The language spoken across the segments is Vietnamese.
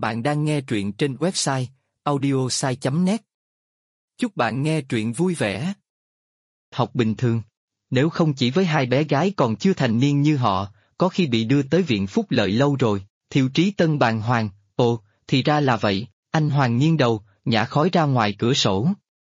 Bạn đang nghe truyện trên website audiosai.net. Chúc bạn nghe truyện vui vẻ. Học bình thường. Nếu không chỉ với hai bé gái còn chưa thành niên như họ, có khi bị đưa tới viện phúc lợi lâu rồi. Thiệu Trí Tân bàng hoàng, ồ, thì ra là vậy. Anh Hoàng nghiêng đầu, nhả khói ra ngoài cửa sổ.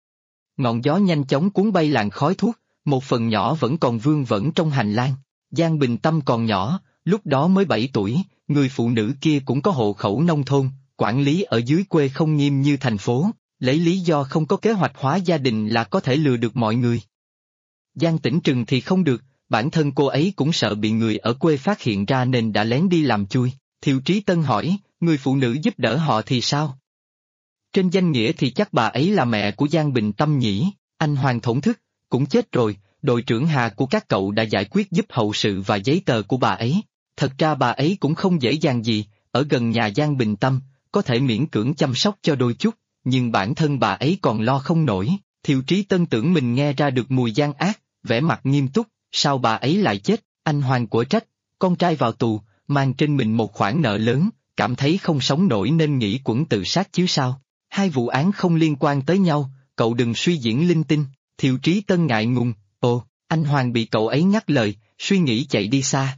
Ngọn gió nhanh chóng cuốn bay làn khói thuốc, một phần nhỏ vẫn còn vương vẩn trong hành lang. Giang Bình Tâm còn nhỏ, lúc đó mới 7 tuổi, người phụ nữ kia cũng có hộ khẩu nông thôn, quản lý ở dưới quê không nghiêm như thành phố, lấy lý do không có kế hoạch hóa gia đình là có thể lừa được mọi người. Giang Tĩnh Trừng thì không được, bản thân cô ấy cũng sợ bị người ở quê phát hiện ra nên đã lén đi làm chui. Thiệu Trí Tân hỏi, người phụ nữ giúp đỡ họ thì sao? Trên danh nghĩa thì chắc bà ấy là mẹ của Giang Bình Tâm nhỉ? Anh Hoàng thổn thức, cũng chết rồi, đội trưởng Hà của các cậu đã giải quyết giúp hậu sự và giấy tờ của bà ấy. Thật ra bà ấy cũng không dễ dàng gì, ở gần nhà Giang Bình Tâm, có thể miễn cưỡng chăm sóc cho đôi chút, nhưng bản thân bà ấy còn lo không nổi. Thiệu Trí Tân tưởng mình nghe ra được mùi gian ác, vẻ mặt nghiêm túc, sao bà ấy lại chết? Anh Hoàng của trách, con trai vào tù, mang trên mình một khoản nợ lớn, cảm thấy không sống nổi nên nghĩ quẩn tự sát chứ sao? Hai vụ án không liên quan tới nhau, cậu đừng suy diễn linh tinh. Thiệu Trí Tân ngại ngùng, ồ, anh Hoàng bị cậu ấy ngắt lời, suy nghĩ chạy đi xa.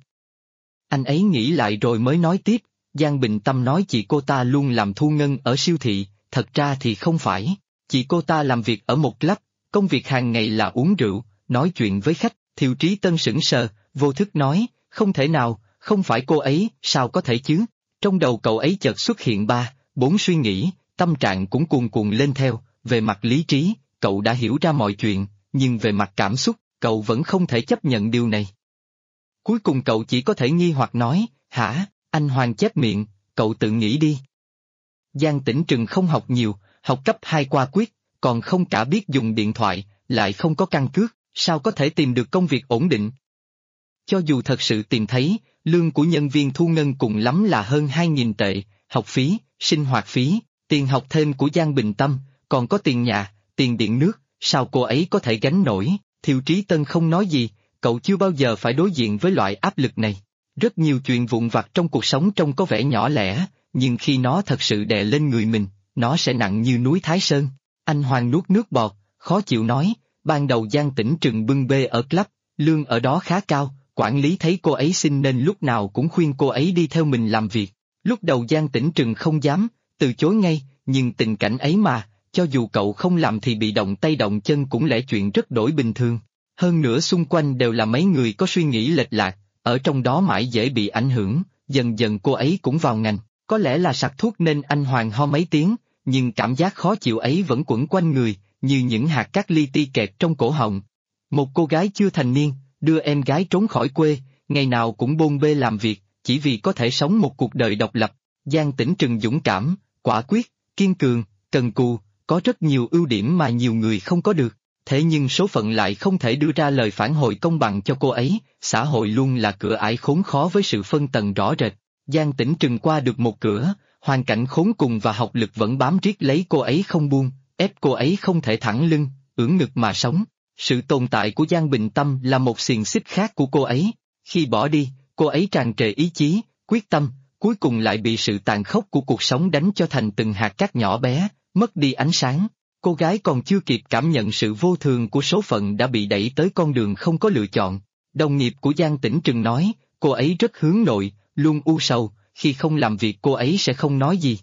Anh ấy nghĩ lại rồi mới nói tiếp, Giang Bình Tâm nói chị cô ta luôn làm thu ngân ở siêu thị, thật ra thì không phải. Chị cô ta làm việc ở một club, công việc hàng ngày là uống rượu, nói chuyện với khách. Thiệu Trí Tân sững sờ, vô thức nói, không thể nào, không phải cô ấy, sao có thể chứ? Trong đầu cậu ấy chợt xuất hiện 3, 4 suy nghĩ, tâm trạng cũng cuồn cuộn lên theo. Về mặt lý trí, cậu đã hiểu ra mọi chuyện, nhưng về mặt cảm xúc, cậu vẫn không thể chấp nhận điều này. Cuối cùng cậu chỉ có thể nghi hoặc nói, hả? Anh Hoàng chép miệng, cậu tự nghĩ đi. Giang Tĩnh Trừng không học nhiều, học cấp 2 qua quyết, còn không cả biết dùng điện thoại, lại không có căn cước, sao có thể tìm được công việc ổn định? Cho dù thật sự tìm thấy, lương của nhân viên thu ngân cùng lắm là hơn 2.000 tệ, học phí, sinh hoạt phí, tiền học thêm của Giang Bình Tâm, còn có tiền nhà, tiền điện nước, sao cô ấy có thể gánh nổi? Thiệu Trí Tân không nói gì, cậu chưa bao giờ phải đối diện với loại áp lực này. Rất nhiều chuyện vụn vặt trong cuộc sống trông có vẻ nhỏ lẻ, nhưng khi nó thật sự đè lên người mình, nó sẽ nặng như núi Thái Sơn. Anh Hoàng nuốt nước bọt, khó chịu nói, ban đầu Giang Tĩnh Trừng bưng bê ở club, lương ở đó khá cao, quản lý thấy cô ấy xinh nên lúc nào cũng khuyên cô ấy đi theo mình làm việc. Lúc đầu Giang Tĩnh Trừng không dám, từ chối ngay, nhưng tình cảnh ấy mà, cho dù cậu không làm thì bị động tay động chân cũng lẽ chuyện rất đổi bình thường. Hơn nữa xung quanh đều là mấy người có suy nghĩ lệch lạc, ở trong đó mãi dễ bị ảnh hưởng, dần dần cô ấy cũng vào ngành, có lẽ là sặc thuốc nên anh Hoàng ho mấy tiếng, nhưng cảm giác khó chịu ấy vẫn quẩn quanh người, như những hạt cát li ti kẹt trong cổ họng. Một cô gái chưa thành niên, đưa em gái trốn khỏi quê, ngày nào cũng bôn bê làm việc, chỉ vì có thể sống một cuộc đời độc lập. Giang Tĩnh Trừng dũng cảm, quả quyết, kiên cường, cần cù, có rất nhiều ưu điểm mà nhiều người không có được. Thế nhưng số phận lại không thể đưa ra lời phản hồi công bằng cho cô ấy, xã hội luôn là cửa ải khốn khó với sự phân tầng rõ rệt. Giang Tĩnh Trừng qua được một cửa, hoàn cảnh khốn cùng và học lực vẫn bám riết lấy cô ấy không buông, ép cô ấy không thể thẳng lưng, ưỡn ngực mà sống. Sự tồn tại của Giang Bình Tâm là một xiềng xích khác của cô ấy. Khi bỏ đi, cô ấy tràn trề ý chí, quyết tâm, cuối cùng lại bị sự tàn khốc của cuộc sống đánh cho thành từng hạt cát nhỏ bé, mất đi ánh sáng. Cô gái còn chưa kịp cảm nhận sự vô thường của số phận đã bị đẩy tới con đường không có lựa chọn. Đồng nghiệp của Giang Tĩnh Trừng nói, cô ấy rất hướng nội, luôn u sầu, khi không làm việc cô ấy sẽ không nói gì.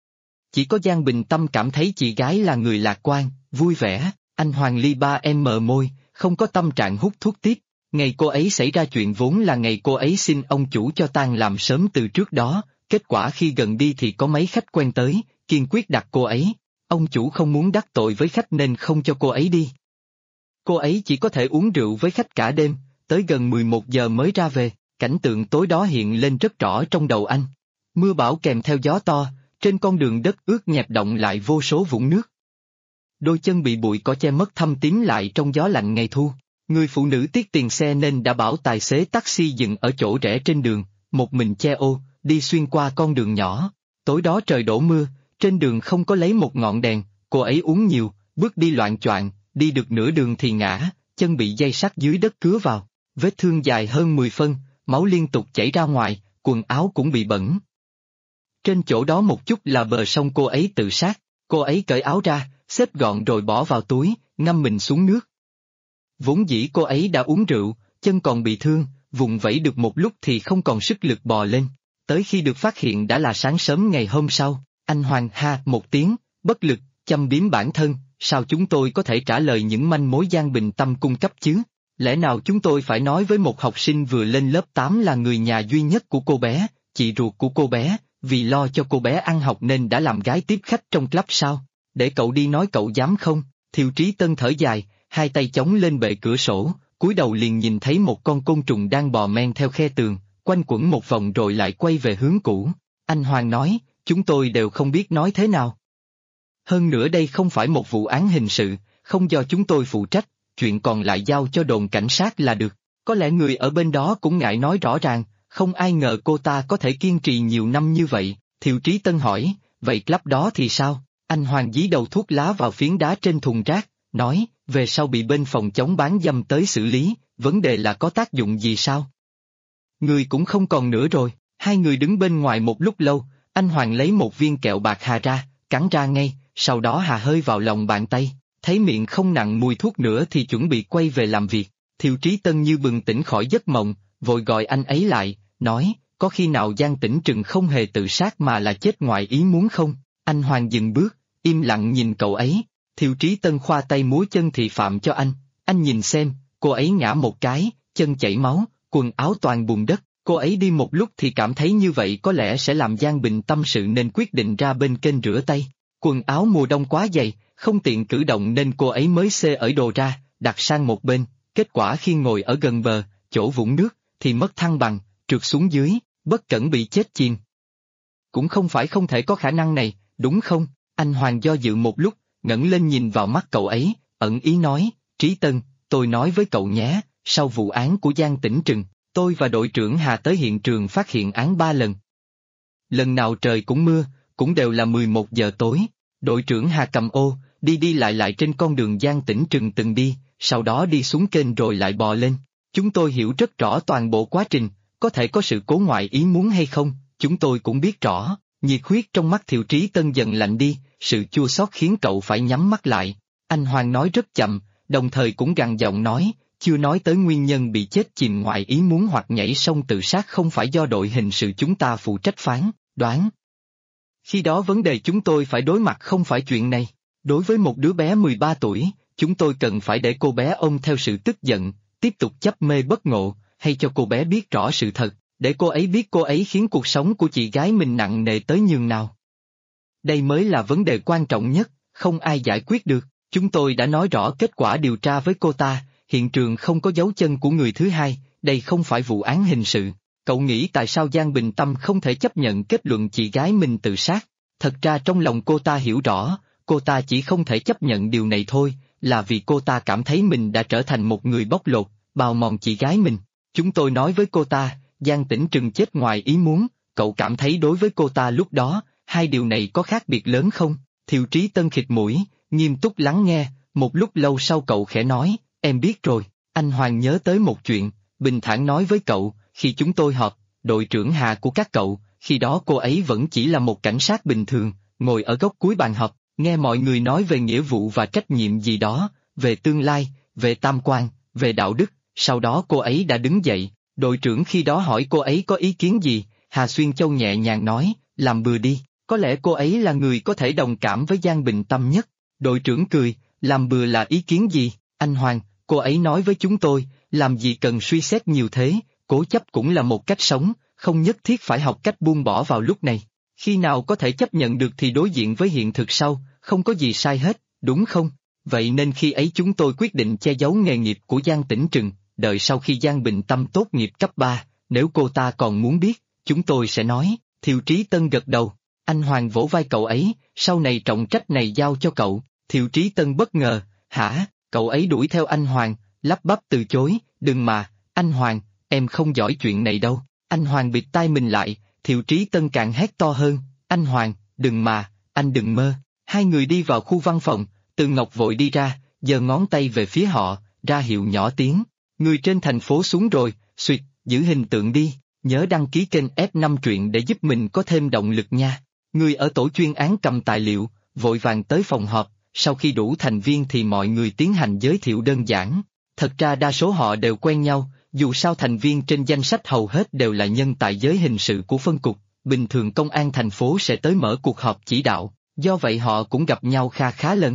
Chỉ có Giang Bình Tâm cảm thấy chị gái là người lạc quan, vui vẻ. Anh Hoàng Ly ba em mờ môi, không có tâm trạng hút thuốc tiếp. Ngày cô ấy xảy ra chuyện vốn là ngày cô ấy xin ông chủ cho tan làm sớm từ trước đó, kết quả khi gần đi thì có mấy khách quen tới, kiên quyết đặt cô ấy. Ông chủ không muốn đắc tội với khách nên không cho cô ấy đi. Cô ấy chỉ có thể uống rượu với khách cả đêm, tới gần 11 giờ mới ra về. Cảnh tượng tối đó hiện lên rất rõ trong đầu anh. Mưa bão kèm theo gió to, trên con đường đất ướt nhẹp động lại vô số vũng nước. Đôi chân bị bụi cỏ che mất thâm tím lại trong gió lạnh ngày thu. Người phụ nữ tiếc tiền xe nên đã bảo tài xế taxi dừng ở chỗ rẽ trên đường, một mình che ô, đi xuyên qua con đường nhỏ. Tối đó trời đổ mưa, trên đường không có lấy một ngọn đèn, cô ấy uống nhiều, bước đi loạng choạng, đi được nửa đường thì ngã, chân bị dây sắt dưới đất cứa vào, vết thương dài hơn 10 phân, máu liên tục chảy ra ngoài, quần áo cũng bị bẩn. Trên chỗ đó một chút là bờ sông cô ấy tự sát, cô ấy cởi áo ra, xếp gọn rồi bỏ vào túi, ngâm mình xuống nước. Vốn dĩ cô ấy đã uống rượu, chân còn bị thương, vùng vẫy được một lúc thì không còn sức lực bò lên. Tới khi được phát hiện đã là sáng sớm ngày hôm sau, anh Hoàng ha một tiếng, bất lực, châm biếm bản thân, sao chúng tôi có thể trả lời những manh mối Giang Bình Tâm cung cấp chứ? Lẽ nào chúng tôi phải nói với một học sinh vừa lên lớp 8 là người nhà duy nhất của cô bé, chị ruột của cô bé, vì lo cho cô bé ăn học nên đã làm gái tiếp khách trong club sao? Để cậu đi nói cậu dám không? Thiều Trí Tân thở dài, hai tay chống lên bệ cửa sổ, cúi đầu liền nhìn thấy một con côn trùng đang bò men theo khe tường, quanh quẩn một vòng rồi lại quay về hướng cũ. Anh Hoàng nói, chúng tôi đều không biết nói thế nào. Hơn nữa đây không phải một vụ án hình sự, không do chúng tôi phụ trách, chuyện còn lại giao cho đồn cảnh sát là được. Có lẽ người ở bên đó cũng ngại nói rõ ràng, không ai ngờ cô ta có thể kiên trì nhiều năm như vậy. Thiều Trí Tân hỏi, vậy club đó thì sao? Anh Hoàng dí đầu thuốc lá vào phiến đá trên thùng rác, nói, về sau bị bên phòng chống bán dâm tới xử lý, vấn đề là có tác dụng gì sao? Người cũng không còn nữa rồi. Hai người đứng bên ngoài một lúc lâu, anh Hoàng lấy một viên kẹo bạc hà ra, cắn ra ngay, sau đó hà hơi vào lòng bàn tay, thấy miệng không nặng mùi thuốc nữa thì chuẩn bị quay về làm việc. Thiều Trí Tân như bừng tỉnh khỏi giấc mộng, vội gọi anh ấy lại, nói, có khi nào Giang Tĩnh Trừng không hề tự sát mà là chết ngoài ý muốn không? Anh Hoàng dừng bước, im lặng nhìn cậu ấy. Thiều Trí Tân khoa tay múa chân thị phạm cho anh nhìn xem, cô ấy ngã một cái, chân chảy máu, quần áo toàn bùn đất. Cô ấy đi một lúc thì cảm thấy như vậy có lẽ sẽ làm Giang Bình tâm sự nên quyết định ra bên kênh rửa tay. Quần áo mùa đông quá dày, không tiện cử động nên cô ấy mới xê ở đồ ra, đặt sang một bên. Kết quả khi ngồi ở gần bờ, chỗ vũng nước, thì mất thăng bằng, trượt xuống dưới, bất cẩn bị chết chìm. Cũng không phải không thể có khả năng này, đúng không? Anh Hoàng do dự một lúc, ngẩng lên nhìn vào mắt cậu ấy, ẩn ý nói, Trí Tân, tôi nói với cậu nhé, sau vụ án của Giang Tĩnh Trừng, tôi và đội trưởng Hà tới hiện trường phát hiện án 3 lần. Lần nào trời cũng mưa, cũng đều là 11 giờ tối. Đội trưởng Hà cầm ô, đi lại trên con đường Giang Tĩnh Trừng từng đi, sau đó đi xuống kênh rồi lại bò lên. Chúng tôi hiểu rất rõ toàn bộ quá trình, có thể có sự cố ngoại ý muốn hay không, chúng tôi cũng biết rõ. Nhiệt huyết trong mắt Thiệu Trí Tân dần lạnh đi, sự chua xót khiến cậu phải nhắm mắt lại. Anh Hoàng nói rất chậm, đồng thời cũng gằn giọng nói, chưa nói tới nguyên nhân bị chết chìm ngoại ý muốn hoặc nhảy sông tự sát không phải do đội hình sự chúng ta phụ trách phán, đoán. Khi đó vấn đề chúng tôi phải đối mặt không phải chuyện này. Đối với một đứa bé 13 tuổi, chúng tôi cần phải để cô bé ôm theo sự tức giận, tiếp tục chấp mê bất ngộ, hay cho cô bé biết rõ sự thật, để cô ấy biết cô ấy khiến cuộc sống của chị gái mình nặng nề tới nhường nào. Đây mới là vấn đề quan trọng nhất, không ai giải quyết được. Chúng tôi đã nói rõ kết quả điều tra với cô ta, hiện trường không có dấu chân của người thứ hai, đây không phải vụ án hình sự. Cậu nghĩ tại sao Giang Bình Tâm không thể chấp nhận kết luận chị gái mình tự sát? Thật ra trong lòng cô ta hiểu rõ, cô ta chỉ không thể chấp nhận điều này thôi, là vì cô ta cảm thấy mình đã trở thành một người bóc lột, bào mòn chị gái mình. Chúng tôi nói với cô ta, Giang Tĩnh Trừng chết ngoài ý muốn, cậu cảm thấy đối với cô ta lúc đó, hai điều này có khác biệt lớn không? Thiệu Trí Tân khịt mũi, nghiêm túc lắng nghe, một lúc lâu sau cậu khẽ nói, em biết rồi. Anh Hoàng nhớ tới một chuyện, bình thản nói với cậu, khi chúng tôi họp, đội trưởng Hà của các cậu, khi đó cô ấy vẫn chỉ là một cảnh sát bình thường, ngồi ở góc cuối bàn họp, nghe mọi người nói về nghĩa vụ và trách nhiệm gì đó, về tương lai, về tam quan, về đạo đức, sau đó cô ấy đã đứng dậy, đội trưởng khi đó hỏi cô ấy có ý kiến gì, Hà Xuyên Châu nhẹ nhàng nói, làm bừa đi, có lẽ cô ấy là người có thể đồng cảm với Giang Bình Tâm nhất. Đội trưởng cười, làm bừa là ý kiến gì? Anh Hoàng, cô ấy nói với chúng tôi, làm gì cần suy xét nhiều thế, cố chấp cũng là một cách sống, không nhất thiết phải học cách buông bỏ vào lúc này. Khi nào có thể chấp nhận được thì đối diện với hiện thực sau, không có gì sai hết, đúng không? Vậy nên khi ấy chúng tôi quyết định che giấu nghề nghiệp của Giang Tĩnh Trừng, đợi sau khi Giang Bình Tâm tốt nghiệp cấp 3, nếu cô ta còn muốn biết, chúng tôi sẽ nói. Thiệu Trí Tân gật đầu, anh Hoàng vỗ vai cậu ấy, sau này trọng trách này giao cho cậu. Thiệu Trí Tân bất ngờ, hả? Cậu ấy đuổi theo anh Hoàng, lắp bắp từ chối, đừng mà, anh Hoàng, em không giỏi chuyện này đâu. Anh Hoàng bịt tai mình lại, Thiệu Trí Tân càng hét to hơn, anh Hoàng, đừng mà, anh đừng mơ. Hai người đi vào khu văn phòng, Từ Ngọc vội đi ra, giơ ngón tay về phía họ, ra hiệu nhỏ tiếng, người trên thành phố xuống rồi, xuyệt, giữ hình tượng đi. Nhớ đăng ký kênh F5 truyện để giúp mình có thêm động lực nha. Người ở tổ chuyên án cầm tài liệu, vội vàng tới phòng họp, sau khi đủ thành viên thì mọi người tiến hành giới thiệu đơn giản. Thật ra đa số họ đều quen nhau, dù sao thành viên trên danh sách hầu hết đều là nhân tại giới hình sự của phân cục, bình thường công an thành phố sẽ tới mở cuộc họp chỉ đạo, do vậy họ cũng gặp nhau kha khá lần.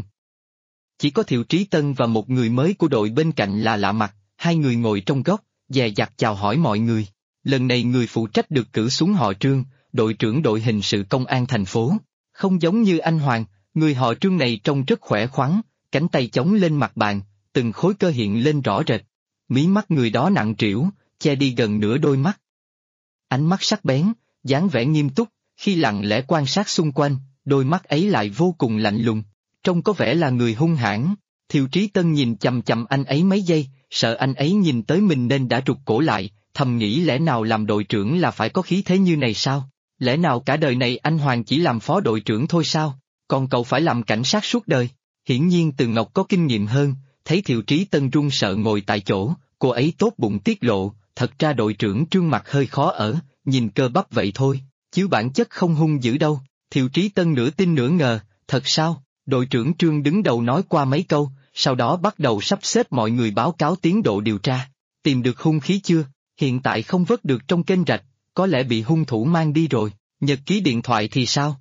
Chỉ có Thiệu Trí Tân và một người mới của đội bên cạnh là lạ mặt, hai người ngồi trong góc, dè dặt chào hỏi mọi người. Lần này người phụ trách được cử xuống họ Trương, đội trưởng đội hình sự công an thành phố. Không giống như anh Hoàng, người họ Trương này trông rất khỏe khoắn, cánh tay chống lên mặt bàn, từng khối cơ hiện lên rõ rệt. Mí mắt người đó nặng trĩu, che đi gần nửa đôi mắt. Ánh mắt sắc bén, dáng vẻ nghiêm túc, khi lặng lẽ quan sát xung quanh, đôi mắt ấy lại vô cùng lạnh lùng, trông có vẻ là người hung hãn. Thiệu Trí Tân nhìn chằm chằm anh ấy mấy giây, sợ anh ấy nhìn tới mình nên đã rụt cổ lại, thầm nghĩ lẽ nào làm đội trưởng là phải có khí thế như này sao? Lẽ nào cả đời này anh Hoàng chỉ làm phó đội trưởng thôi sao? Còn cậu phải làm cảnh sát suốt đời? Hiển nhiên Từ Ngọc có kinh nghiệm hơn, thấy Thiệu Trí Tân run sợ ngồi tại chỗ, cô ấy tốt bụng tiết lộ, thật ra đội trưởng Trương mặt hơi khó ở, nhìn cơ bắp vậy thôi, chứ bản chất không hung dữ đâu. Thiệu Trí Tân nửa tin nửa ngờ, thật sao? Đội trưởng Trương đứng đầu nói qua mấy câu, sau đó bắt đầu sắp xếp mọi người báo cáo tiến độ điều tra. Tìm được hung khí chưa? Hiện tại không vớt được trong kênh rạch, có lẽ bị hung thủ mang đi rồi. Nhật ký điện thoại thì sao?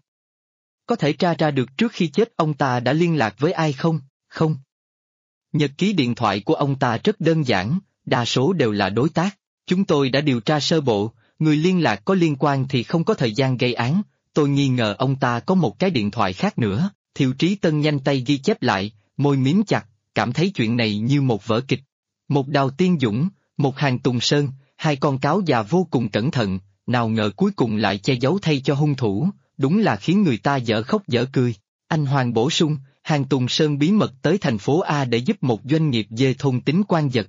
Có thể tra ra được trước khi chết ông ta đã liên lạc với ai không? Không. Nhật ký điện thoại của ông ta rất đơn giản, đa số đều là đối tác. Chúng tôi đã điều tra sơ bộ, người liên lạc có liên quan thì không có thời gian gây án, tôi nghi ngờ ông ta có một cái điện thoại khác nữa. Thiệu Trí Tân nhanh tay ghi chép lại, môi mím chặt, cảm thấy chuyện này như một vở kịch. Một Đào Tiên Dũng, một Hàn Tùng Sơn, hai con cáo già vô cùng cẩn thận, nào ngờ cuối cùng lại che giấu thay cho hung thủ, đúng là khiến người ta dở khóc dở cười. Anh Hoàng bổ sung, Hàn Tùng Sơn bí mật tới thành phố A để giúp một doanh nghiệp dê thôn tính quan vật.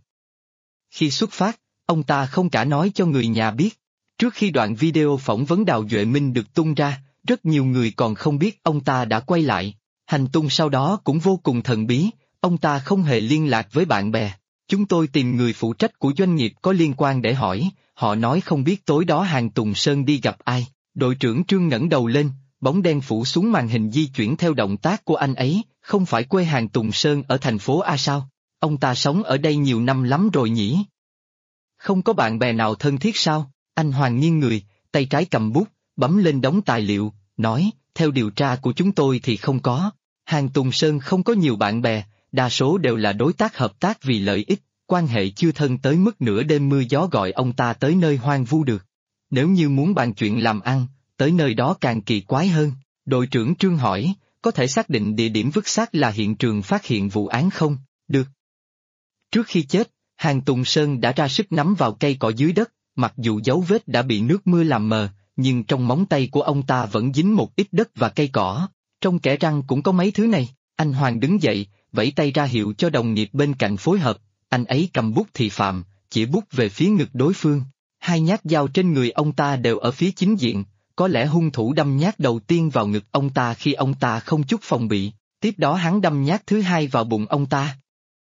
Khi xuất phát, ông ta không cả nói cho người nhà biết. Trước khi đoạn video phỏng vấn Đào Duệ Minh được tung ra, rất nhiều người còn không biết ông ta đã quay lại. Hành tung sau đó cũng vô cùng thần bí, ông ta không hề liên lạc với bạn bè. Chúng tôi tìm người phụ trách của doanh nghiệp có liên quan để hỏi, họ nói không biết tối đó Hàn Tùng Sơn đi gặp ai. Đội trưởng Trương ngẩng đầu lên, bóng đen phủ xuống màn hình di chuyển theo động tác của anh ấy, không phải quê Hàn Tùng Sơn ở thành phố A sao? Ông ta sống ở đây nhiều năm lắm rồi nhỉ? Không có bạn bè nào thân thiết sao? Anh Hoàng nghiêng người, tay trái cầm bút, bấm lên đống tài liệu, nói, theo điều tra của chúng tôi thì không có. Hàn Tùng Sơn không có nhiều bạn bè, đa số đều là đối tác hợp tác vì lợi ích, quan hệ chưa thân tới mức nửa đêm mưa gió gọi ông ta tới nơi hoang vu được. Nếu như muốn bàn chuyện làm ăn, tới nơi đó càng kỳ quái hơn. Đội trưởng Trương hỏi, có thể xác định địa điểm vứt xác là hiện trường phát hiện vụ án không? Được. Trước khi chết, Hàn Tùng Sơn đã ra sức nắm vào cây cỏ dưới đất, mặc dù dấu vết đã bị nước mưa làm mờ, nhưng trong móng tay của ông ta vẫn dính một ít đất và cây cỏ. Trong kẽ răng cũng có mấy thứ này. Anh Hoàng đứng dậy, vẫy tay ra hiệu cho đồng nghiệp bên cạnh phối hợp, anh ấy cầm bút thị phạm, chỉ bút về phía ngực đối phương. Hai nhát dao trên người ông ta đều ở phía chính diện, có lẽ hung thủ đâm nhát đầu tiên vào ngực ông ta khi ông ta không chút phòng bị, tiếp đó hắn đâm nhát thứ hai vào bụng ông ta.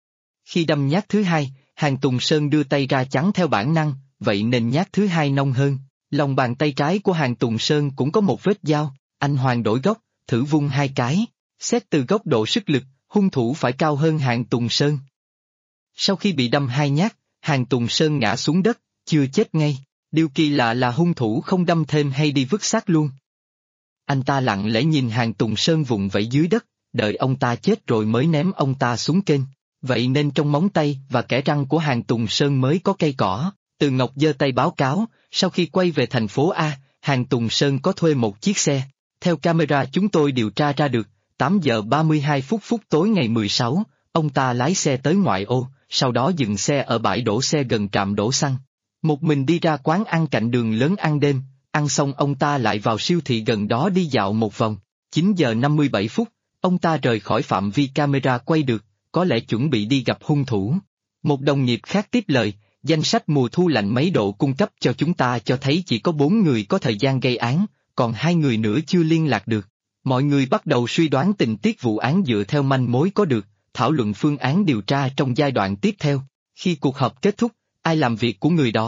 Khi đâm nhát thứ hai, Hàn Tùng Sơn đưa tay ra chắn theo bản năng, vậy nên nhát thứ hai nông hơn. Lòng bàn tay trái của Hàn Tùng Sơn cũng có một vết dao, anh Hoàng đổi góc, thử vung hai cái, xét từ góc độ sức lực, hung thủ phải cao hơn Hàn Tùng Sơn. Sau khi bị đâm hai nhát, Hàn Tùng Sơn ngã xuống đất, chưa chết ngay, điều kỳ lạ là hung thủ không đâm thêm hay đi vứt xác luôn. Anh ta lặng lẽ nhìn Hàn Tùng Sơn vùng vẫy dưới đất, đợi ông ta chết rồi mới ném ông ta xuống kênh, vậy nên trong móng tay và kẽ răng của Hàn Tùng Sơn mới có cây cỏ. Từ Ngọc giơ tay báo cáo, sau khi quay về thành phố A, Hàn Tùng Sơn có thuê một chiếc xe. Theo camera chúng tôi điều tra ra được, 8 giờ 32 phút tối ngày 16, ông ta lái xe tới ngoại ô, sau đó dừng xe ở bãi đổ xe gần trạm đổ xăng. Một mình đi ra quán ăn cạnh đường lớn ăn đêm, ăn xong ông ta lại vào siêu thị gần đó đi dạo một vòng. 9 giờ 57 phút, ông ta rời khỏi phạm vi camera quay được, có lẽ chuẩn bị đi gặp hung thủ. Một đồng nghiệp khác tiếp lời, danh sách mùa thu lạnh mấy độ cung cấp cho chúng ta cho thấy chỉ có 4 người có thời gian gây án, còn 2 người nữa chưa liên lạc được. Mọi người bắt đầu suy đoán tình tiết vụ án dựa theo manh mối có được, thảo luận phương án điều tra trong giai đoạn tiếp theo. Khi cuộc họp kết thúc, ai làm việc của người đó,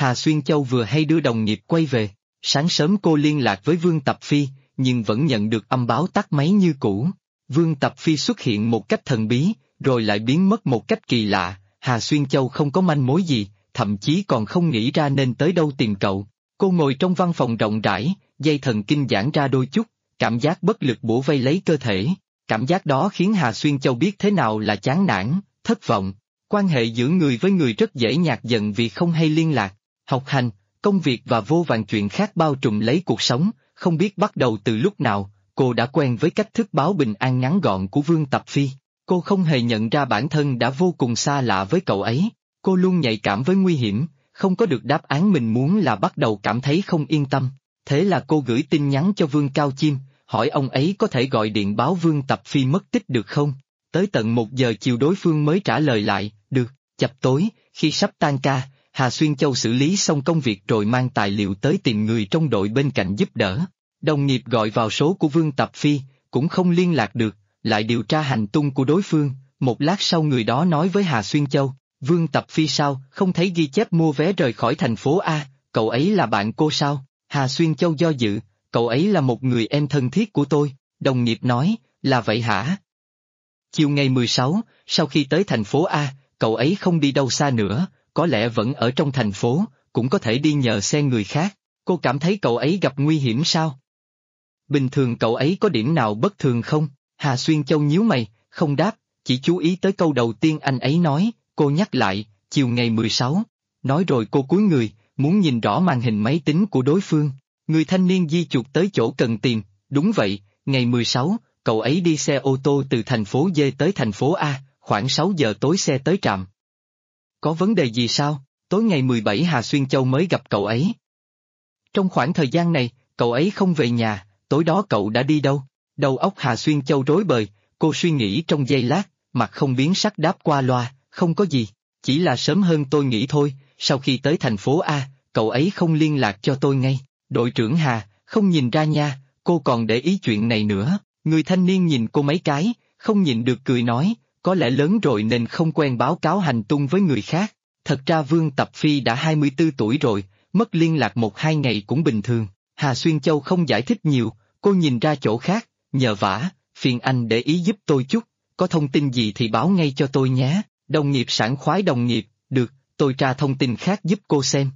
Hà Xuyên Châu vừa hay đưa đồng nghiệp quay về, sáng sớm cô liên lạc với Vương Tập Phi, nhưng vẫn nhận được âm báo tắt máy như cũ. Vương Tập Phi xuất hiện một cách thần bí, rồi lại biến mất một cách kỳ lạ, Hà Xuyên Châu không có manh mối gì, thậm chí còn không nghĩ ra nên tới đâu tìm cậu. Cô ngồi trong văn phòng rộng rãi, dây thần kinh giãn ra đôi chút, cảm giác bất lực bủa vây lấy cơ thể. Cảm giác đó khiến Hà Xuyên Châu biết thế nào là chán nản, thất vọng. Quan hệ giữa người với người rất dễ nhạt dần vì không hay liên lạc. Học hành, công việc và vô vàn chuyện khác bao trùm lấy cuộc sống, không biết bắt đầu từ lúc nào, cô đã quen với cách thức báo bình an ngắn gọn của Vương Tập Phi. Cô không hề nhận ra bản thân đã vô cùng xa lạ với cậu ấy. Cô luôn nhạy cảm với nguy hiểm, không có được đáp án mình muốn là bắt đầu cảm thấy không yên tâm. Thế là cô gửi tin nhắn cho Vương Cao Chiêm, hỏi ông ấy có thể gọi điện báo Vương Tập Phi mất tích được không? Tới tận 1 giờ chiều đối phương mới trả lời lại, được. Chập tối, khi sắp tan ca, Hà Xuyên Châu xử lý xong công việc rồi mang tài liệu tới tìm người trong đội bên cạnh giúp đỡ. Đồng nghiệp gọi vào số của Vương Tập Phi, cũng không liên lạc được, lại điều tra hành tung của đối phương. Một lát sau người đó nói với Hà Xuyên Châu, Vương Tập Phi sao, không thấy ghi chép mua vé rời khỏi thành phố A, cậu ấy là bạn cô sao? Hà Xuyên Châu do dự, cậu ấy là một người em thân thiết của tôi, đồng nghiệp nói, là vậy hả? Chiều ngày 16, sau khi tới thành phố A, cậu ấy không đi đâu xa nữa, có lẽ vẫn ở trong thành phố, cũng có thể đi nhờ xe người khác. Cô cảm thấy cậu ấy gặp nguy hiểm sao? Bình thường cậu ấy có điểm nào bất thường không? Hà Xuyên Châu nhíu mày, không đáp, chỉ chú ý tới câu đầu tiên anh ấy nói, cô nhắc lại, chiều ngày 16. Nói rồi cô cúi người, muốn nhìn rõ màn hình máy tính của đối phương. Người thanh niên di chuột tới chỗ cần tìm, đúng vậy, ngày 16, cậu ấy đi xe ô tô từ thành phố D tới thành phố A, khoảng 6 giờ tối xe tới trạm. Có vấn đề gì sao? Tối ngày 17 Hà Xuyên Châu mới gặp cậu ấy. Trong khoảng thời gian này, cậu ấy không về nhà, tối đó cậu đã đi đâu? Đầu óc Hà Xuyên Châu rối bời, cô suy nghĩ trong giây lát, mặt không biến sắc đáp qua loa, không có gì, chỉ là sớm hơn tôi nghĩ thôi, sau khi tới thành phố A, cậu ấy không liên lạc cho tôi ngay. Đội trưởng Hà, không nhìn ra nha, cô còn để ý chuyện này nữa. Người thanh niên nhìn cô mấy cái, không nhịn được cười nói, có lẽ lớn rồi nên không quen báo cáo hành tung với người khác. Thật ra Vương Tập Phi đã 24 tuổi rồi, mất liên lạc 1-2 ngày cũng bình thường. Hà Xuyên Châu không giải thích nhiều, cô nhìn ra chỗ khác, nhờ vả, phiền anh để ý giúp tôi chút, có thông tin gì thì báo ngay cho tôi nhé. Đồng nghiệp sảng khoái đồng nghiệp, được, tôi tra thông tin khác giúp cô xem.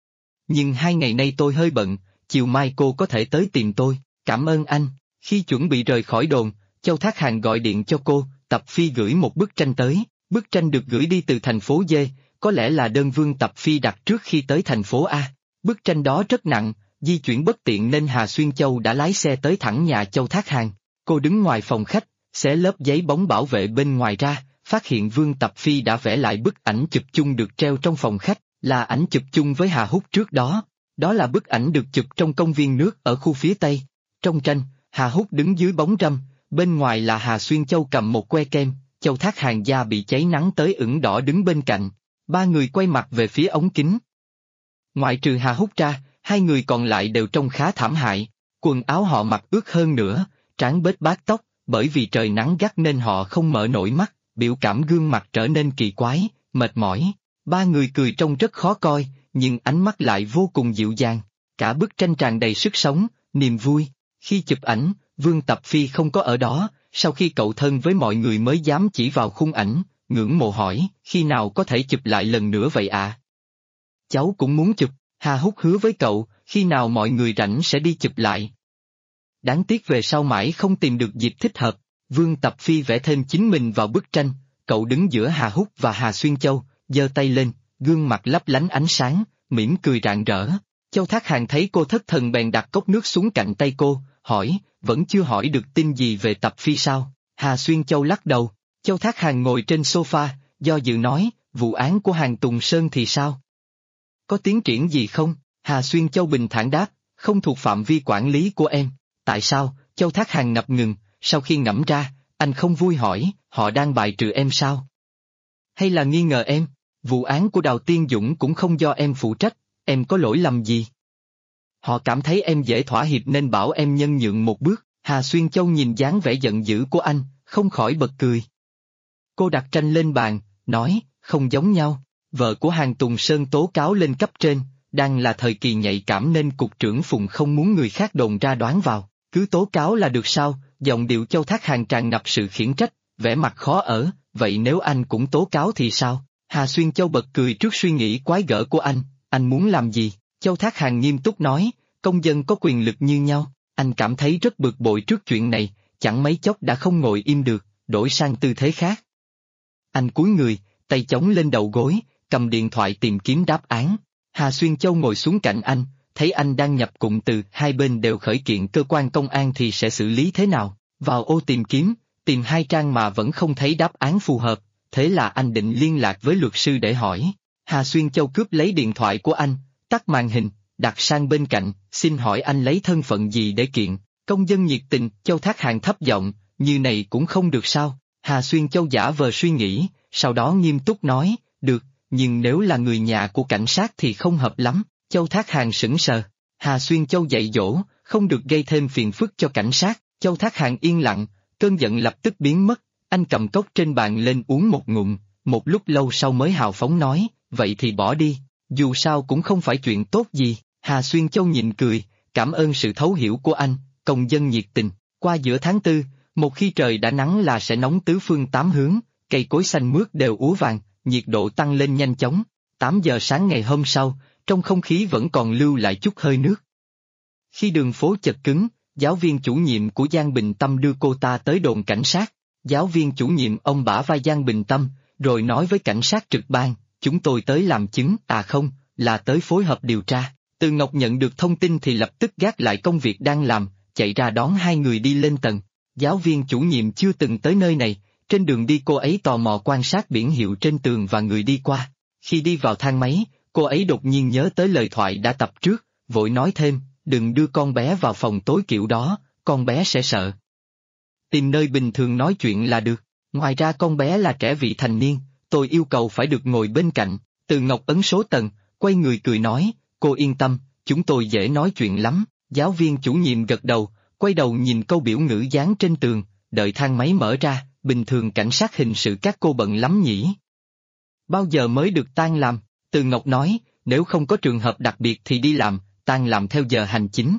Nhưng 2 ngày nay tôi hơi bận, chiều mai cô có thể tới tìm tôi, cảm ơn anh. Khi chuẩn bị rời khỏi đồn, Châu Thác Hàn gọi điện cho cô, Tập Phi gửi một bức tranh tới, bức tranh được gửi đi từ thành phố D, có lẽ là đơn Vương Tập Phi đặt trước khi tới thành phố A. Bức tranh đó rất nặng, di chuyển bất tiện nên Hà Xuyên Châu đã lái xe tới thẳng nhà Châu Thác Hàn. Cô đứng ngoài phòng khách, xé lớp giấy bóng bảo vệ bên ngoài ra, phát hiện Vương Tập Phi đã vẽ lại bức ảnh chụp chung được treo trong phòng khách, là ảnh chụp chung với Hà Húc trước đó. Đó là bức ảnh được chụp trong công viên nước ở khu phía Tây. Trong tranh, Hà Húc đứng dưới bóng râm, bên ngoài là Hà Xuyên Châu cầm một que kem, Châu Thác Hàn da bị cháy nắng tới ửng đỏ đứng bên cạnh. Ba người quay mặt về phía ống kính. Ngoại trừ Hà Húc ra, 2 người còn lại đều trông khá thảm hại, quần áo họ mặc ướt hơn nữa, trán bết bát tóc, bởi vì trời nắng gắt nên họ không mở nổi mắt, biểu cảm gương mặt trở nên kỳ quái, mệt mỏi. 3 người cười trông rất khó coi, nhưng ánh mắt lại vô cùng dịu dàng. Cả bức tranh tràn đầy sức sống, niềm vui. Khi chụp ảnh, Vương Tập Phi không có ở đó, sau khi cậu thân với mọi người mới dám chỉ vào khung ảnh, ngưỡng mộ hỏi, khi nào có thể chụp lại lần nữa vậy ạ? Cháu cũng muốn chụp, Hà Húc hứa với cậu, khi nào mọi người rảnh sẽ đi chụp lại. Đáng tiếc về sau mãi không tìm được dịp thích hợp, Vương Tập Phi vẽ thêm chính mình vào bức tranh, cậu đứng giữa Hà Húc và Hà Xuyên Châu, giơ tay lên, gương mặt lấp lánh ánh sáng, mỉm cười rạng rỡ. Châu Thác Hàn thấy cô thất thần bèn đặt cốc nước xuống cạnh tay cô, hỏi, vẫn chưa hỏi được tin gì về Tập Phi sao? Hà Xuyên Châu lắc đầu. Châu Thác Hàn ngồi trên sofa, do dự nói, vụ án của Hàn Tùng Sơn thì sao? Có tiến triển gì không? Hà Xuyên Châu bình thản đáp, không thuộc phạm vi quản lý của em. Tại sao? Châu Thác Hàn ngập ngừng, sau khi ngẫm ra, anh không vui hỏi, họ đang bài trừ em sao? Hay là nghi ngờ em? Vụ án của Đào Tiên Dũng cũng không do em phụ trách, em có lỗi lầm gì? Họ cảm thấy em dễ thỏa hiệp nên bảo em nhân nhượng một bước. Hà Xuyên Châu nhìn dáng vẻ giận dữ của anh, không khỏi bật cười. Cô đặt tranh lên bàn, nói, không giống nhau, vợ của Hàn Tùng Sơn tố cáo lên cấp trên, đang là thời kỳ nhạy cảm nên cục trưởng Phùng không muốn người khác đồn ra đoán vào, cứ tố cáo là được sao, giọng điệu Châu Thác Hàn tràn ngập sự khiển trách, vẻ mặt khó ở, vậy nếu anh cũng tố cáo thì sao? Hà Xuyên Châu bật cười trước suy nghĩ quái gở của anh muốn làm gì? Châu Thác Hàn nghiêm túc nói, công dân có quyền lực như nhau, anh cảm thấy rất bực bội trước chuyện này, chẳng mấy chốc đã không ngồi im được, đổi sang tư thế khác. Anh cúi người, tay chống lên đầu gối, cầm điện thoại tìm kiếm đáp án. Hà Xuyên Châu ngồi xuống cạnh anh, thấy anh đang nhập cụm từ hai bên đều khởi kiện cơ quan công an thì sẽ xử lý thế nào? Vào ô tìm kiếm, tìm 2 trang mà vẫn không thấy đáp án phù hợp, thế là anh định liên lạc với luật sư để hỏi. Hà Xuyên Châu cướp lấy điện thoại của anh, tắt màn hình, đặt sang bên cạnh, xin hỏi anh lấy thân phận gì để kiện? Công dân nhiệt tình, Châu Thác Hàn thấp giọng, như này cũng không được sao? Hà Xuyên Châu giả vờ suy nghĩ, sau đó nghiêm túc nói, được, nhưng nếu là người nhà của cảnh sát thì không hợp lắm. Châu Thác Hàn sững sờ. Hà Xuyên Châu dạy dỗ, không được gây thêm phiền phức cho cảnh sát. Châu Thác Hàn yên lặng, cơn giận lập tức biến mất, anh cầm cốc trên bàn lên uống một ngụm, một lúc lâu sau mới hào phóng nói, vậy thì bỏ đi, dù sao cũng không phải chuyện tốt gì. Hà Xuyên Châu nhịn cười, cảm ơn sự thấu hiểu của anh, công dân nhiệt tình. Qua giữa tháng 4, một khi trời đã nắng là sẽ nóng tứ phương 8 hướng, cây cối xanh mướt đều úa vàng, nhiệt độ tăng lên nhanh chóng. 8 giờ sáng ngày hôm sau, trong không khí vẫn còn lưu lại chút hơi nước. Khi đường phố chật cứng, giáo viên chủ nhiệm của Giang Bình Tâm đưa cô ta tới đồn cảnh sát. Giáo viên chủ nhiệm ông bả vai Giang Bình Tâm, rồi nói với cảnh sát trực ban, chúng tôi tới làm chứng, không, là tới phối hợp điều tra. Từ Ngọc nhận được thông tin thì lập tức gác lại công việc đang làm, chạy ra đón 2 người đi lên tầng. Giáo viên chủ nhiệm chưa từng tới nơi này, trên đường đi cô ấy tò mò quan sát biển hiệu trên tường và người đi qua. Khi đi vào thang máy, cô ấy đột nhiên nhớ tới lời thoại đã tập trước, vội nói thêm, đừng đưa con bé vào phòng tối kiểu đó, con bé sẽ sợ. Tìm nơi bình thường nói chuyện là được, ngoài ra con bé là trẻ vị thành niên, tôi yêu cầu phải được ngồi bên cạnh. Từ Ngọc ấn số tầng, quay người cười nói, cô yên tâm, chúng tôi dễ nói chuyện lắm. Giáo viên chủ nhiệm gật đầu, quay đầu nhìn câu biểu ngữ dán trên tường, đợi thang máy mở ra, bình thường cảnh sát hình sự các cô bận lắm nhỉ? Bao giờ mới được tan làm? Từ Ngọc nói, nếu không có trường hợp đặc biệt thì đi làm, tan làm theo giờ hành chính.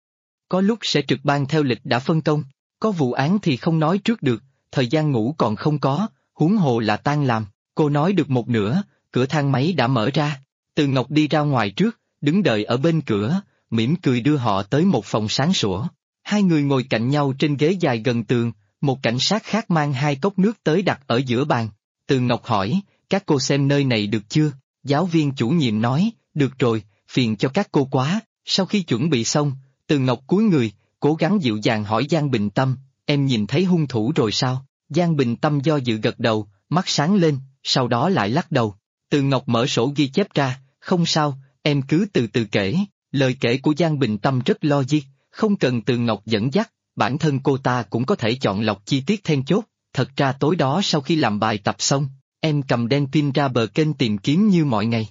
Có lúc sẽ trực ban theo lịch đã phân công, có vụ án thì không nói trước được, thời gian ngủ còn không có, huống hồ là tan làm. Cô nói được một nửa, cửa thang máy đã mở ra. Từ Ngọc đi ra ngoài trước, đứng đợi ở bên cửa, mỉm cười đưa họ tới một phòng sáng sủa. 2 người ngồi cạnh nhau trên ghế dài gần tường, một cảnh sát khác mang 2 cốc nước tới đặt ở giữa bàn. Từ Ngọc hỏi, các cô xem nơi này được chưa? Giáo viên chủ nhiệm nói, được rồi, phiền cho các cô quá. Sau khi chuẩn bị xong, Từ Ngọc cúi người, cố gắng dịu dàng hỏi Giang Bình Tâm, em nhìn thấy hung thủ rồi sao? Giang Bình Tâm do dự gật đầu, mắt sáng lên, sau đó lại lắc đầu. Từ Ngọc mở sổ ghi chép ra, không sao, em cứ từ từ kể. Lời kể của Giang Bình Tâm rất logic, không cần Từ Ngọc dẫn dắt, bản thân cô ta cũng có thể chọn lọc chi tiết then chốt. Thật ra tối đó sau khi làm bài tập xong, em cầm đèn pin ra bờ kênh tìm kiếm như mọi ngày.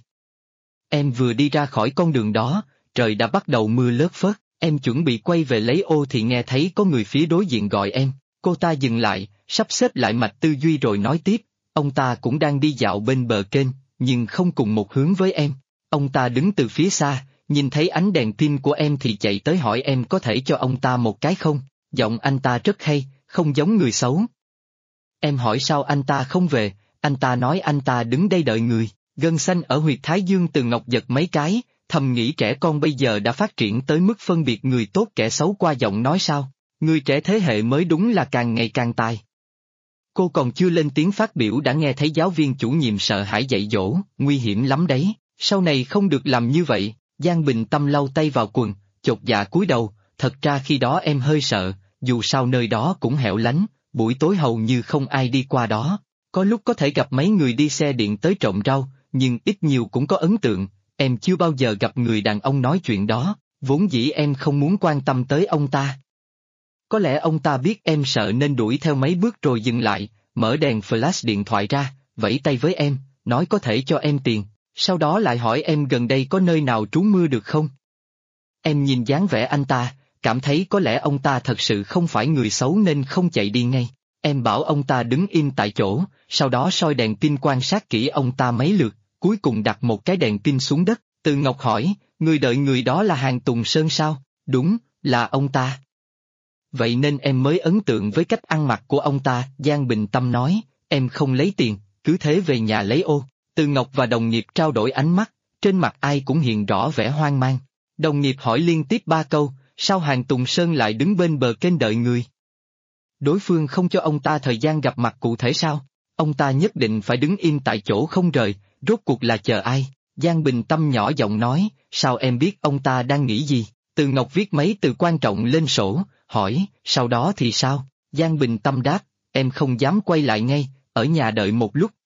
Em vừa đi ra khỏi con đường đó, trời đã bắt đầu mưa lất phất, em chuẩn bị quay về lấy ô thì nghe thấy có người phía đối diện gọi em. Cô ta dừng lại, sắp xếp lại mạch tư duy rồi nói tiếp, ông ta cũng đang đi dạo bên bờ kênh, nhưng không cùng một hướng với em. Ông ta đứng từ phía xa, nhìn thấy ánh đèn pin của em thì chạy tới hỏi em có thể cho ông ta một cái không? Giọng anh ta rất hay, không giống người xấu. Em hỏi sao anh ta không về, anh ta nói anh ta đứng đây đợi người. Gân xanh ở huyệt thái dương Từ Ngọc giật mấy cái, thầm nghĩ trẻ con bây giờ đã phát triển tới mức phân biệt người tốt kẻ xấu qua giọng nói sao? Người trẻ thế hệ mới đúng là càng ngày càng tài. Cô còn chưa lên tiếng phát biểu đã nghe thấy giáo viên chủ nhiệm sợ hãi dạy dỗ, nguy hiểm lắm đấy, sau này không được làm như vậy. Giang Bình Tâm lau tay vào quần, chột dạ cúi đầu, thật ra khi đó em hơi sợ, dù sao nơi đó cũng hẻo lánh, buổi tối hầu như không ai đi qua đó. Có lúc có thể gặp mấy người đi xe điện tới trộm rau, nhưng ít nhiều cũng có ấn tượng, em chưa bao giờ gặp người đàn ông nói chuyện đó, vốn dĩ em không muốn quan tâm tới ông ta. Có lẽ ông ta biết em sợ nên đuổi theo mấy bước rồi dừng lại, mở đèn flash điện thoại ra, vẫy tay với em, nói có thể cho em tiền, sau đó lại hỏi em gần đây có nơi nào trú mưa được không? Em nhìn dáng vẻ anh ta, cảm thấy có lẽ ông ta thật sự không phải người xấu nên không chạy đi ngay. Em bảo ông ta đứng im tại chỗ, sau đó soi đèn pin quan sát kỹ ông ta mấy lượt, cuối cùng đặt một cái đèn pin xuống đất, Từ Ngọc hỏi, người đợi người đó là Hàn Tùng Sơn sao? Đúng, là ông ta. Vậy nên em mới ấn tượng với cách ăn mặc của ông ta, Giang Bình Tâm nói, em không lấy tiền, cứ thế về nhà lấy ô. Từ Ngọc và đồng nghiệp trao đổi ánh mắt, trên mặt ai cũng hiện rõ vẻ hoang mang. Đồng nghiệp hỏi liên tiếp 3 câu, sao Hàn Tùng Sơn lại đứng bên bờ kênh đợi người? Đối phương không cho ông ta thời gian gặp mặt cụ thể sao? Ông ta nhất định phải đứng im tại chỗ không rời, rốt cuộc là chờ ai? Giang Bình Tâm nhỏ giọng nói, sao em biết ông ta đang nghĩ gì? Từ Ngọc viết mấy từ quan trọng lên sổ, hỏi, sau đó thì sao? Giang Bình Tâm đáp, em không dám quay lại ngay, ở nhà đợi một lúc.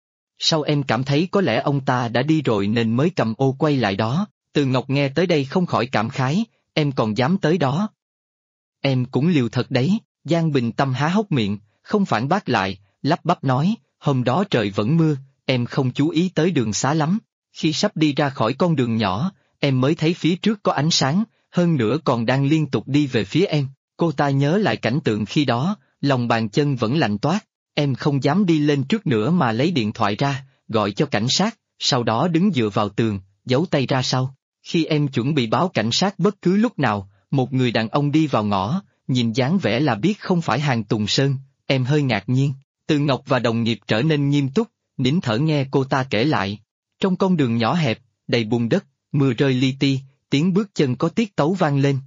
Sau em cảm thấy có lẽ ông ta đã đi rồi nên mới cầm ô quay lại đó. Từ Ngọc nghe tới đây không khỏi cảm khái, em còn dám tới đó. Em cũng liều thật đấy, Giang Bình Tâm há hốc miệng, không phản bác lại, lắp bắp nói, hôm đó trời vẫn mưa, em không chú ý tới đường xá lắm. Khi sắp đi ra khỏi con đường nhỏ, em mới thấy phía trước có ánh sáng, hơn nữa còn đang liên tục đi về phía em. Cô ta nhớ lại cảnh tượng khi đó, lòng bàn chân vẫn lạnh toát. Em không dám đi lên trước nữa mà lấy điện thoại ra, gọi cho cảnh sát, sau đó đứng dựa vào tường, giấu tay ra sau. Khi em chuẩn bị báo cảnh sát bất cứ lúc nào, một người đàn ông đi vào ngõ, nhìn dáng vẻ là biết không phải Hàn Tùng Sơn, em hơi ngạc nhiên. Từ Ngọc và đồng nghiệp trở nên nghiêm túc, nín thở nghe cô ta kể lại. Trong con đường nhỏ hẹp, đầy bùn đất, mưa rơi li ti, tiếng bước chân có tiết tấu vang lên.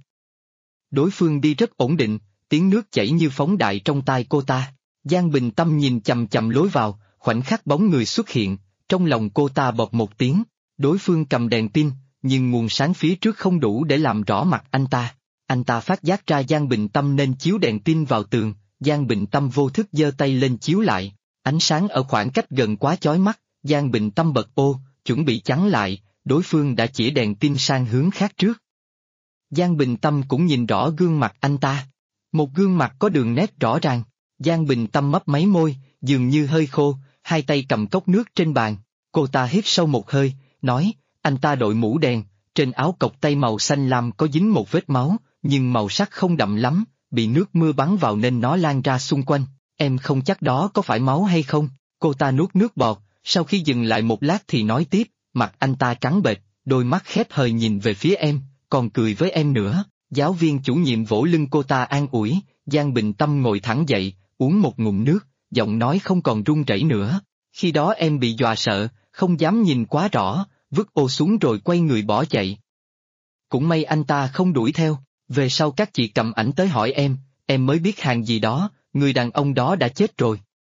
Đối phương đi rất ổn định, tiếng nước chảy như phóng đại trong tai cô ta. Giang Bình Tâm nhìn chằm chằm lối vào, khoảnh khắc bóng người xuất hiện, trong lòng cô ta bọt một tiếng. Đối phương cầm đèn pin, nhưng nguồn sáng phía trước không đủ để làm rõ mặt anh ta. Anh ta phát giác ra Giang Bình Tâm nên chiếu đèn pin vào tường, Giang Bình Tâm vô thức giơ tay lên chiếu lại. Ánh sáng ở khoảng cách gần quá chói mắt, Giang Bình Tâm bật ô, chuẩn bị chắn lại, đối phương đã chỉ đèn pin sang hướng khác trước. Giang Bình Tâm cũng nhìn rõ gương mặt anh ta. Một gương mặt có đường nét rõ ràng. Giang Bình Tâm mấp máy môi, dường như hơi khô, hai tay cầm cốc nước trên bàn. Cô ta hít sâu một hơi, nói, anh ta đội mũ đèn, trên áo cộc tay màu xanh lam có dính một vết máu, nhưng màu sắc không đậm lắm, bị nước mưa bắn vào nên nó lan ra xung quanh. Em không chắc đó có phải máu hay không. Cô ta nuốt nước bọt, sau khi dừng lại một lát thì nói tiếp, mặt anh ta trắng bệch, đôi mắt khép hờ nhìn về phía em, còn cười với em nữa. Giáo viên chủ nhiệm vỗ lưng cô ta an ủi, Giang Bình Tâm ngồi thẳng dậy, uống một ngụm nước, giọng nói không còn run rẩy nữa. Khi đó em bị dọa sợ, không dám nhìn quá rõ, vứt ô xuống rồi quay người bỏ chạy. Cũng may anh ta không đuổi theo, về sau các chị cầm ảnh tới hỏi em mới biết hàng gì đó, người đàn ông đó đã chết rồi.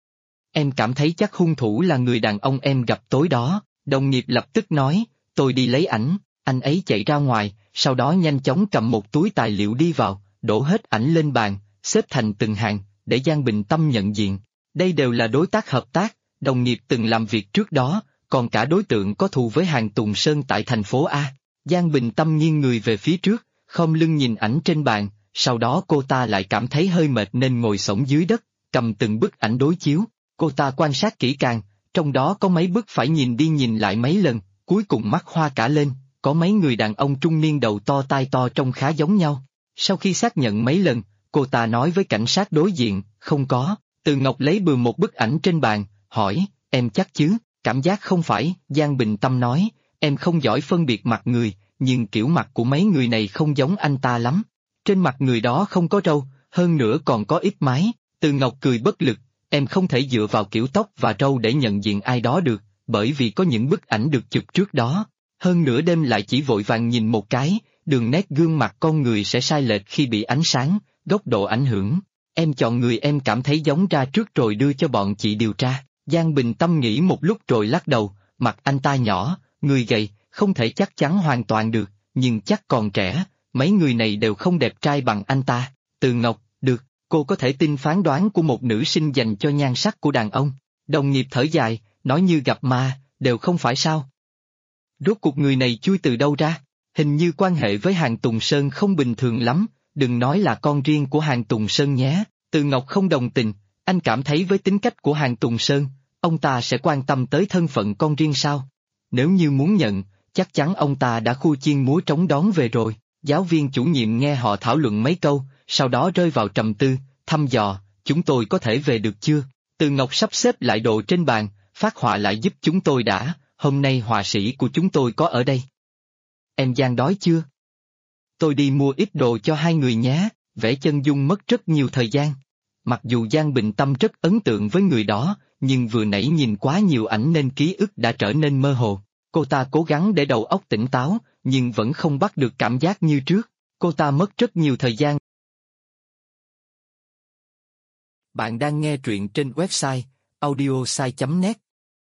Em cảm thấy chắc hung thủ là người đàn ông em gặp tối đó, đồng nghiệp lập tức nói, tôi đi lấy ảnh, anh ấy chạy ra ngoài, sau đó nhanh chóng cầm một túi tài liệu đi vào, đổ hết ảnh lên bàn, xếp thành từng hàng, để Giang Bình Tâm nhận diện. Đây đều là đối tác hợp tác, đồng nghiệp từng làm việc trước đó, còn cả đối tượng có thù với Hàn Tùng Sơn tại thành phố A. Giang Bình Tâm nghiêng người về phía trước, khom lưng nhìn ảnh trên bàn, sau đó cô ta lại cảm thấy hơi mệt nên ngồi xổm dưới đất, cầm từng bức ảnh đối chiếu. Cô ta quan sát kỹ càng, trong đó có mấy bức phải nhìn đi nhìn lại mấy lần, cuối cùng mắt hoa cả lên, có mấy người đàn ông trung niên đầu to tai to trông khá giống nhau. Sau khi xác nhận mấy lần, cô ta nói với cảnh sát đối diện, không có. Từ Ngọc lấy bừa một bức ảnh trên bàn, hỏi, em chắc chứ, cảm giác không phải. Giang Bình Tâm nói, em không giỏi phân biệt mặt người, nhưng kiểu mặt của mấy người này không giống anh ta lắm. Trên mặt người đó không có râu, hơn nữa còn có ít mái. Từ Ngọc cười bất lực, em không thể dựa vào kiểu tóc và râu để nhận diện ai đó được, bởi vì có những bức ảnh được chụp trước đó. Hơn nữa đêm lại chỉ vội vàng nhìn một cái, đường nét gương mặt con người sẽ sai lệch khi bị ánh sáng, góc độ ảnh hưởng. Em chọn người em cảm thấy giống ra trước rồi đưa cho bọn chị điều tra. Giang Bình Tâm nghĩ một lúc rồi lắc đầu, mặt anh ta nhỏ, người gầy, không thể chắc chắn hoàn toàn được, nhưng chắc còn trẻ, mấy người này đều không đẹp trai bằng anh ta. Từ Ngọc, được, cô có thể tin phán đoán của một nữ sinh dành cho nhan sắc của đàn ông. Đồng nghiệp thở dài, nói như gặp ma, đều không phải sao. Rốt cuộc người này chui từ đâu ra, hình như quan hệ với Hàn Tùng Sơn không bình thường lắm, đừng nói là con riêng của Hàn Tùng Sơn nhé. Từ Ngọc không đồng tình, anh cảm thấy với tính cách của Hàn Tùng Sơn, ông ta sẽ quan tâm tới thân phận con riêng sao? Nếu như muốn nhận, chắc chắn ông ta đã khu chiên múa trống đón về rồi. Giáo viên chủ nhiệm nghe họ thảo luận mấy câu, sau đó rơi vào trầm tư, thăm dò, chúng tôi có thể về được chưa? Từ Ngọc sắp xếp lại đồ trên bàn, phát họa lại giúp chúng tôi đã, hôm nay họa sĩ của chúng tôi có ở đây. em Giang đói chưa? Tôi đi mua ít đồ cho hai người nhé, vẽ chân dung mất rất nhiều thời gian. Mặc dù Giang Bình Tâm rất ấn tượng với người đó, nhưng vừa nãy nhìn quá nhiều ảnh nên ký ức đã trở nên mơ hồ. Cô ta cố gắng để đầu óc tỉnh táo, nhưng vẫn không bắt được cảm giác như trước. Cô ta mất rất nhiều thời gian. Bạn đang nghe truyện trên website audiosai.net.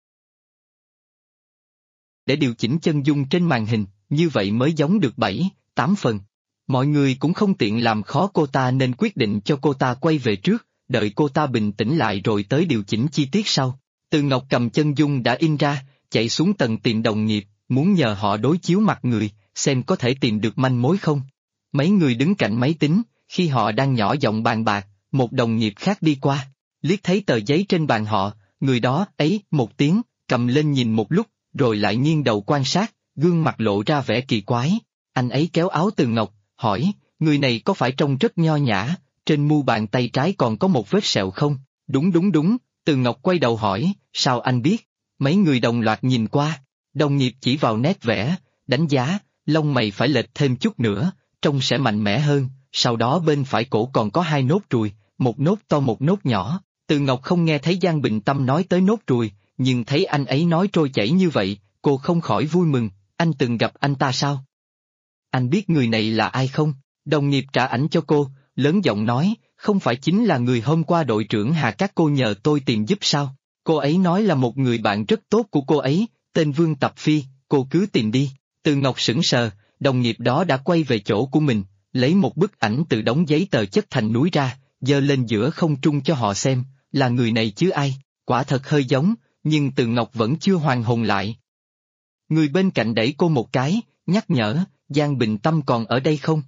Để điều chỉnh chân dung trên màn hình, như vậy mới giống được 7, 8 phần. Mọi người cũng không tiện làm khó cô ta nên quyết định cho cô ta quay về trước, đợi cô ta bình tĩnh lại rồi tới điều chỉnh chi tiết sau. Từ Ngọc cầm chân dung đã in ra, chạy xuống tầng tìm đồng nghiệp, muốn nhờ họ đối chiếu mặt người, xem có thể tìm được manh mối không. Mấy người đứng cạnh máy tính, khi họ đang nhỏ giọng bàn bạc, một đồng nghiệp khác đi qua, liếc thấy tờ giấy trên bàn họ, người đó ấy một tiếng, cầm lên nhìn một lúc, rồi lại nghiêng đầu quan sát, gương mặt lộ ra vẻ kỳ quái. Anh ấy kéo áo Từ Ngọc, hỏi, người này có phải trông rất nho nhã, trên mu bàn tay trái còn có một vết sẹo không? Đúng, Từ Ngọc quay đầu hỏi, sao anh biết? Mấy người đồng loạt nhìn qua, đồng nghiệp chỉ vào nét vẽ, đánh giá, lông mày phải lệch thêm chút nữa, trông sẽ mạnh mẽ hơn, sau đó bên phải cổ còn có 2 nốt ruồi, một nốt to một nốt nhỏ. Từ Ngọc không nghe thấy Giang Bình Tâm nói tới nốt ruồi, nhưng thấy anh ấy nói trôi chảy như vậy, cô không khỏi vui mừng, anh từng gặp anh ta sao? Anh biết người này là ai không? Đồng nghiệp trả ảnh cho cô, lớn giọng nói, không phải chính là người hôm qua đội trưởng Hà các cô nhờ tôi tìm giúp sao? Cô ấy nói là một người bạn rất tốt của cô ấy, tên Vương Tập Phi, cô cứ tìm đi. Từ Ngọc sững sờ, đồng nghiệp đó đã quay về chỗ của mình, lấy một bức ảnh từ đống giấy tờ chất thành núi ra, giơ lên giữa không trung cho họ xem, là người này chứ ai, quả thật hơi giống, nhưng Từ Ngọc vẫn chưa hoàn hồn lại. Người bên cạnh đẩy cô một cái, nhắc nhở, Giang Bình Tâm còn ở đây không?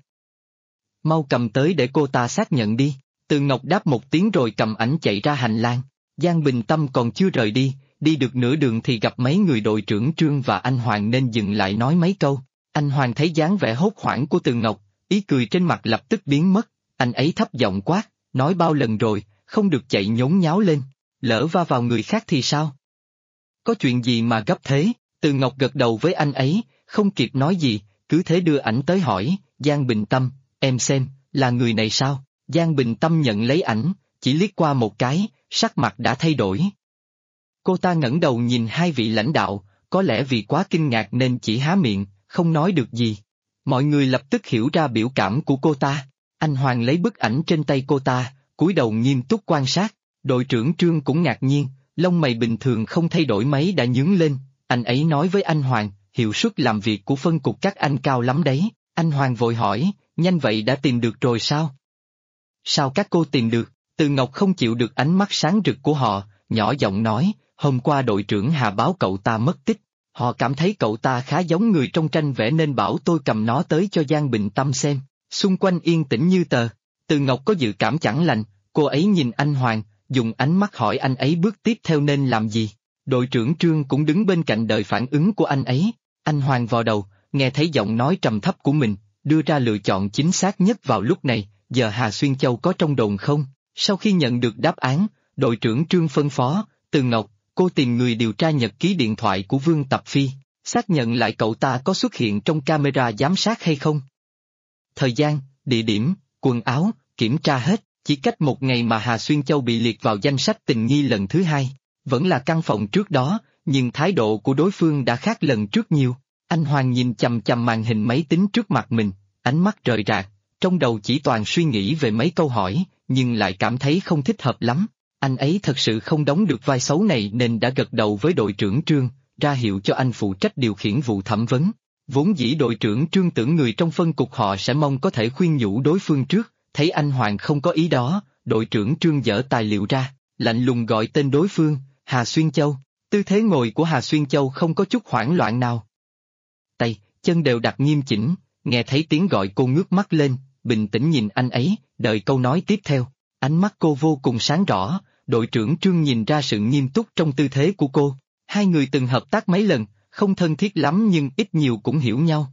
Mau cầm tới để cô ta xác nhận đi. Từ Ngọc đáp một tiếng rồi cầm ảnh chạy ra hành lang. Giang Bình Tâm còn chưa rời đi được nửa đường thì gặp mấy người đội trưởng Trương và anh Hoàng nên dừng lại nói mấy câu. Anh Hoàng thấy dáng vẻ hốt hoảng của Từ Ngọc, ý cười trên mặt lập tức biến mất, anh ấy thấp giọng quát, nói bao lần rồi, không được chạy nhốn nháo lên, lỡ va vào người khác thì sao? Có chuyện gì mà gấp thế? Từ Ngọc gật đầu với anh ấy, không kịp nói gì, cứ thế đưa ảnh tới hỏi, Giang Bình Tâm, em xem, là người này sao? Giang Bình Tâm nhận lấy ảnh, chỉ liếc qua một cái, sắc mặt đã thay đổi. Cô ta ngẩng đầu nhìn hai vị lãnh đạo, có lẽ vì quá kinh ngạc nên chỉ há miệng, không nói được gì. Mọi người lập tức hiểu ra biểu cảm của cô ta. Anh Hoàng lấy bức ảnh trên tay cô ta, cúi đầu nghiêm túc quan sát. Đội trưởng Trương cũng ngạc nhiên, lông mày bình thường không thay đổi mấy đã nhướng lên. Anh ấy nói với anh Hoàng, hiệu suất làm việc của phân cục các anh cao lắm đấy. Anh Hoàng vội hỏi, nhanh vậy đã tìm được rồi sao? Sao các cô tìm được? Từ Ngọc không chịu được ánh mắt sáng rực của họ, nhỏ giọng nói, hôm qua đội trưởng Hà báo cậu ta mất tích. Họ cảm thấy cậu ta khá giống người trong tranh vẽ nên bảo tôi cầm nó tới cho Giang Bình Tâm xem. Xung quanh yên tĩnh như tờ. Từ Ngọc có dự cảm chẳng lành, cô ấy nhìn anh Hoàng, dùng ánh mắt hỏi anh ấy bước tiếp theo nên làm gì. Đội trưởng Trương cũng đứng bên cạnh đợi phản ứng của anh ấy. Anh Hoàng vò đầu, nghe thấy giọng nói trầm thấp của mình, đưa ra lựa chọn chính xác nhất vào lúc này, giờ Hà Xuyên Châu có trong đồn không? Sau khi nhận được đáp án, đội trưởng Trương phân phó, Từ Ngọc, cô tìm người điều tra nhật ký điện thoại của Vương Tập Phi, xác nhận lại cậu ta có xuất hiện trong camera giám sát hay không. Thời gian, địa điểm, quần áo, kiểm tra hết, chỉ cách một ngày mà Hà Xuyên Châu bị liệt vào danh sách tình nghi lần thứ hai. Vẫn là căn phòng trước đó, nhưng thái độ của đối phương đã khác lần trước nhiều. Anh Hoàng nhìn chằm chằm màn hình máy tính trước mặt mình, ánh mắt rời rạc, trong đầu chỉ toàn suy nghĩ về mấy câu hỏi, nhưng lại cảm thấy không thích hợp lắm. Anh ấy thật sự không đóng được vai xấu này nên đã gật đầu với đội trưởng Trương, ra hiệu cho anh phụ trách điều khiển vụ thẩm vấn. Vốn dĩ đội trưởng Trương tưởng người trong phân cục họ sẽ mong có thể khuyên nhủ đối phương trước, thấy anh Hoàng không có ý đó, đội trưởng Trương dở tài liệu ra, lạnh lùng gọi tên đối phương, Hà Xuyên Châu. Tư thế ngồi của Hà Xuyên Châu không có chút hoảng loạn nào. Tay, chân đều đặt nghiêm chỉnh, nghe thấy tiếng gọi cô ngước mắt lên, bình tĩnh nhìn anh ấy, đợi câu nói tiếp theo. Ánh mắt cô vô cùng sáng rõ, đội trưởng Trương nhìn ra sự nghiêm túc trong tư thế của cô. Hai người từng hợp tác mấy lần, không thân thiết lắm nhưng ít nhiều cũng hiểu nhau.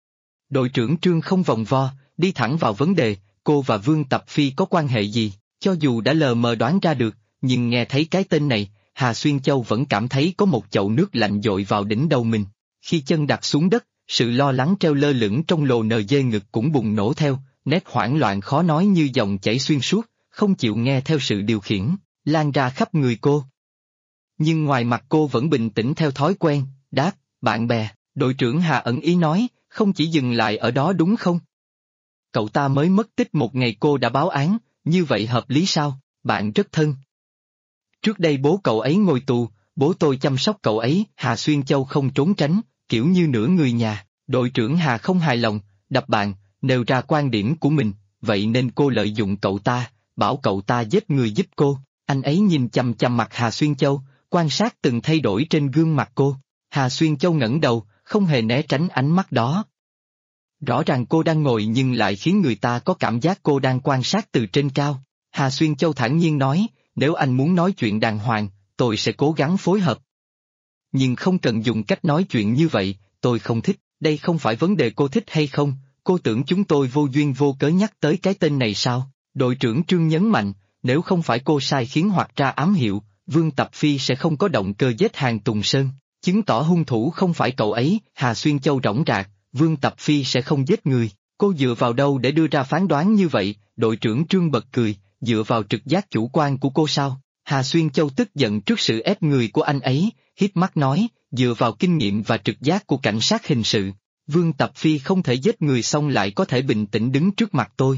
Đội trưởng Trương không vòng vo, đi thẳng vào vấn đề, cô và Vương Tập Phi có quan hệ gì, cho dù đã lờ mờ đoán ra được, nhưng nghe thấy cái tên này, Hà Xuyên Châu vẫn cảm thấy có một chậu nước lạnh dội vào đỉnh đầu mình. Khi chân đặt xuống đất, sự lo lắng treo lơ lửng trong lồ NG ngực cũng bùng nổ theo, nét hoảng loạn khó nói như dòng chảy xuyên suốt, không chịu nghe theo sự điều khiển, lan ra khắp người cô. Nhưng ngoài mặt cô vẫn bình tĩnh theo thói quen, đáp, bạn bè, đội trưởng Hà ẩn ý nói, không chỉ dừng lại ở đó đúng không? Cậu ta mới mất tích một ngày cô đã báo án, như vậy hợp lý sao, bạn rất thân. Trước đây bố cậu ấy ngồi tù, bố tôi chăm sóc cậu ấy, Hà Xuyên Châu không trốn tránh, kiểu như nửa người nhà, đội trưởng Hà không hài lòng, đập bàn, nêu ra quan điểm của mình, vậy nên cô lợi dụng cậu ta, bảo cậu ta giết người giúp cô, anh ấy nhìn chằm chằm mặt Hà Xuyên Châu, quan sát từng thay đổi trên gương mặt cô, Hà Xuyên Châu ngẩng đầu, không hề né tránh ánh mắt đó. Rõ ràng cô đang ngồi nhưng lại khiến người ta có cảm giác cô đang quan sát từ trên cao, Hà Xuyên Châu thản nhiên nói, nếu anh muốn nói chuyện đàng hoàng, tôi sẽ cố gắng phối hợp. Nhưng không cần dùng cách nói chuyện như vậy, tôi không thích, đây không phải vấn đề cô thích hay không, cô tưởng chúng tôi vô duyên vô cớ nhắc tới cái tên này sao? Đội trưởng Trương nhấn mạnh, nếu không phải cô sai khiến hoặc ra ám hiệu, Vương Tập Phi sẽ không có động cơ giết Hàn Tùng Sơn, chứng tỏ hung thủ không phải cậu ấy, Hà Xuyên Châu rõng rạc, Vương Tập Phi sẽ không giết người, cô dựa vào đâu để đưa ra phán đoán như vậy, đội trưởng Trương bật cười, dựa vào trực giác chủ quan của cô sao? Hà Xuyên Châu tức giận trước sự ép người của anh ấy, híp mắt nói, dựa vào kinh nghiệm và trực giác của cảnh sát hình sự, Vương Tập Phi không thể giết người xong lại có thể bình tĩnh đứng trước mặt tôi.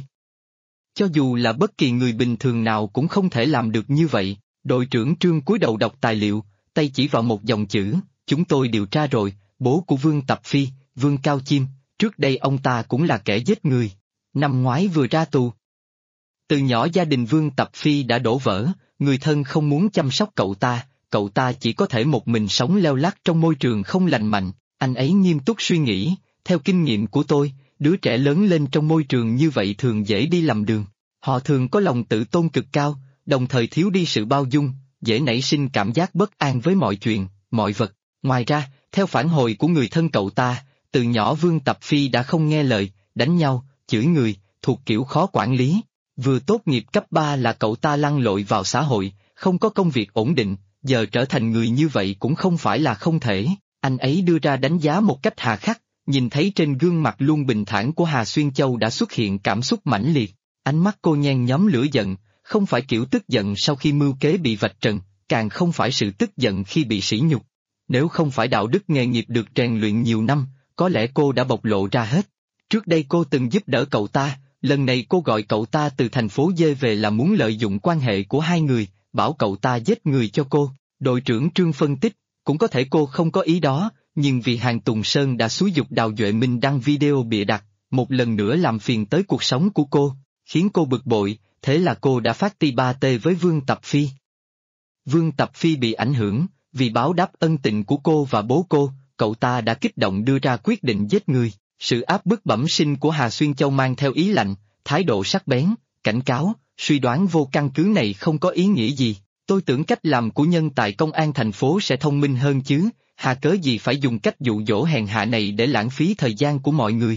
Cho dù là bất kỳ người bình thường nào cũng không thể làm được như vậy, đội trưởng Trương cúi đầu đọc tài liệu, tay chỉ vào một dòng chữ, chúng tôi điều tra rồi, bố của Vương Tập Phi, Vương Cao Chim, trước đây ông ta cũng là kẻ giết người, năm ngoái vừa ra tù. Từ nhỏ gia đình Vương Tập Phi đã đổ vỡ, người thân không muốn chăm sóc cậu ta chỉ có thể một mình sống leo lắt trong môi trường không lành mạnh, anh ấy nghiêm túc suy nghĩ, theo kinh nghiệm của tôi, đứa trẻ lớn lên trong môi trường như vậy thường dễ đi lầm đường, họ thường có lòng tự tôn cực cao, đồng thời thiếu đi sự bao dung, dễ nảy sinh cảm giác bất an với mọi chuyện, mọi vật, ngoài ra, theo phản hồi của người thân cậu ta, từ nhỏ Vương Tập Phi đã không nghe lời, đánh nhau, chửi người, thuộc kiểu khó quản lý. Vừa tốt nghiệp cấp 3 là cậu ta lăn lội vào xã hội, không có công việc ổn định, giờ trở thành người như vậy cũng không phải là không thể, anh ấy đưa ra đánh giá một cách hà khắc, nhìn thấy trên gương mặt luôn bình thản của Hà Xuyên Châu đã xuất hiện cảm xúc mãnh liệt, ánh mắt cô nhen nhóm lửa giận, không phải kiểu tức giận sau khi mưu kế bị vạch trần, càng không phải sự tức giận khi bị sỉ nhục. Nếu không phải đạo đức nghề nghiệp được rèn luyện nhiều năm, có lẽ cô đã bộc lộ ra hết. Trước đây cô từng giúp đỡ cậu ta, lần này cô gọi cậu ta từ thành phố D về là muốn lợi dụng quan hệ của hai người, bảo cậu ta giết người cho cô. Đội trưởng Trương phân tích, cũng có thể cô không có ý đó, nhưng vì Hàn Tùng Sơn đã xúi giục Đào Duệ Minh đăng video bịa đặt, một lần nữa làm phiền tới cuộc sống của cô, khiến cô bực bội, thế là cô đã phát ti-ba-tê với Vương Tập Phi. Vương Tập Phi bị ảnh hưởng, vì báo đáp ân tình của cô và bố cô, cậu ta đã kích động đưa ra quyết định giết người. Sự áp bức bẩm sinh của Hà Xuyên Châu mang theo ý lạnh, thái độ sắc bén, cảnh cáo, suy đoán vô căn cứ này không có ý nghĩa gì. Tôi tưởng cách làm của nhân tài công an thành phố sẽ thông minh hơn chứ, hà cớ gì phải dùng cách dụ dỗ hèn hạ này để lãng phí thời gian của mọi người.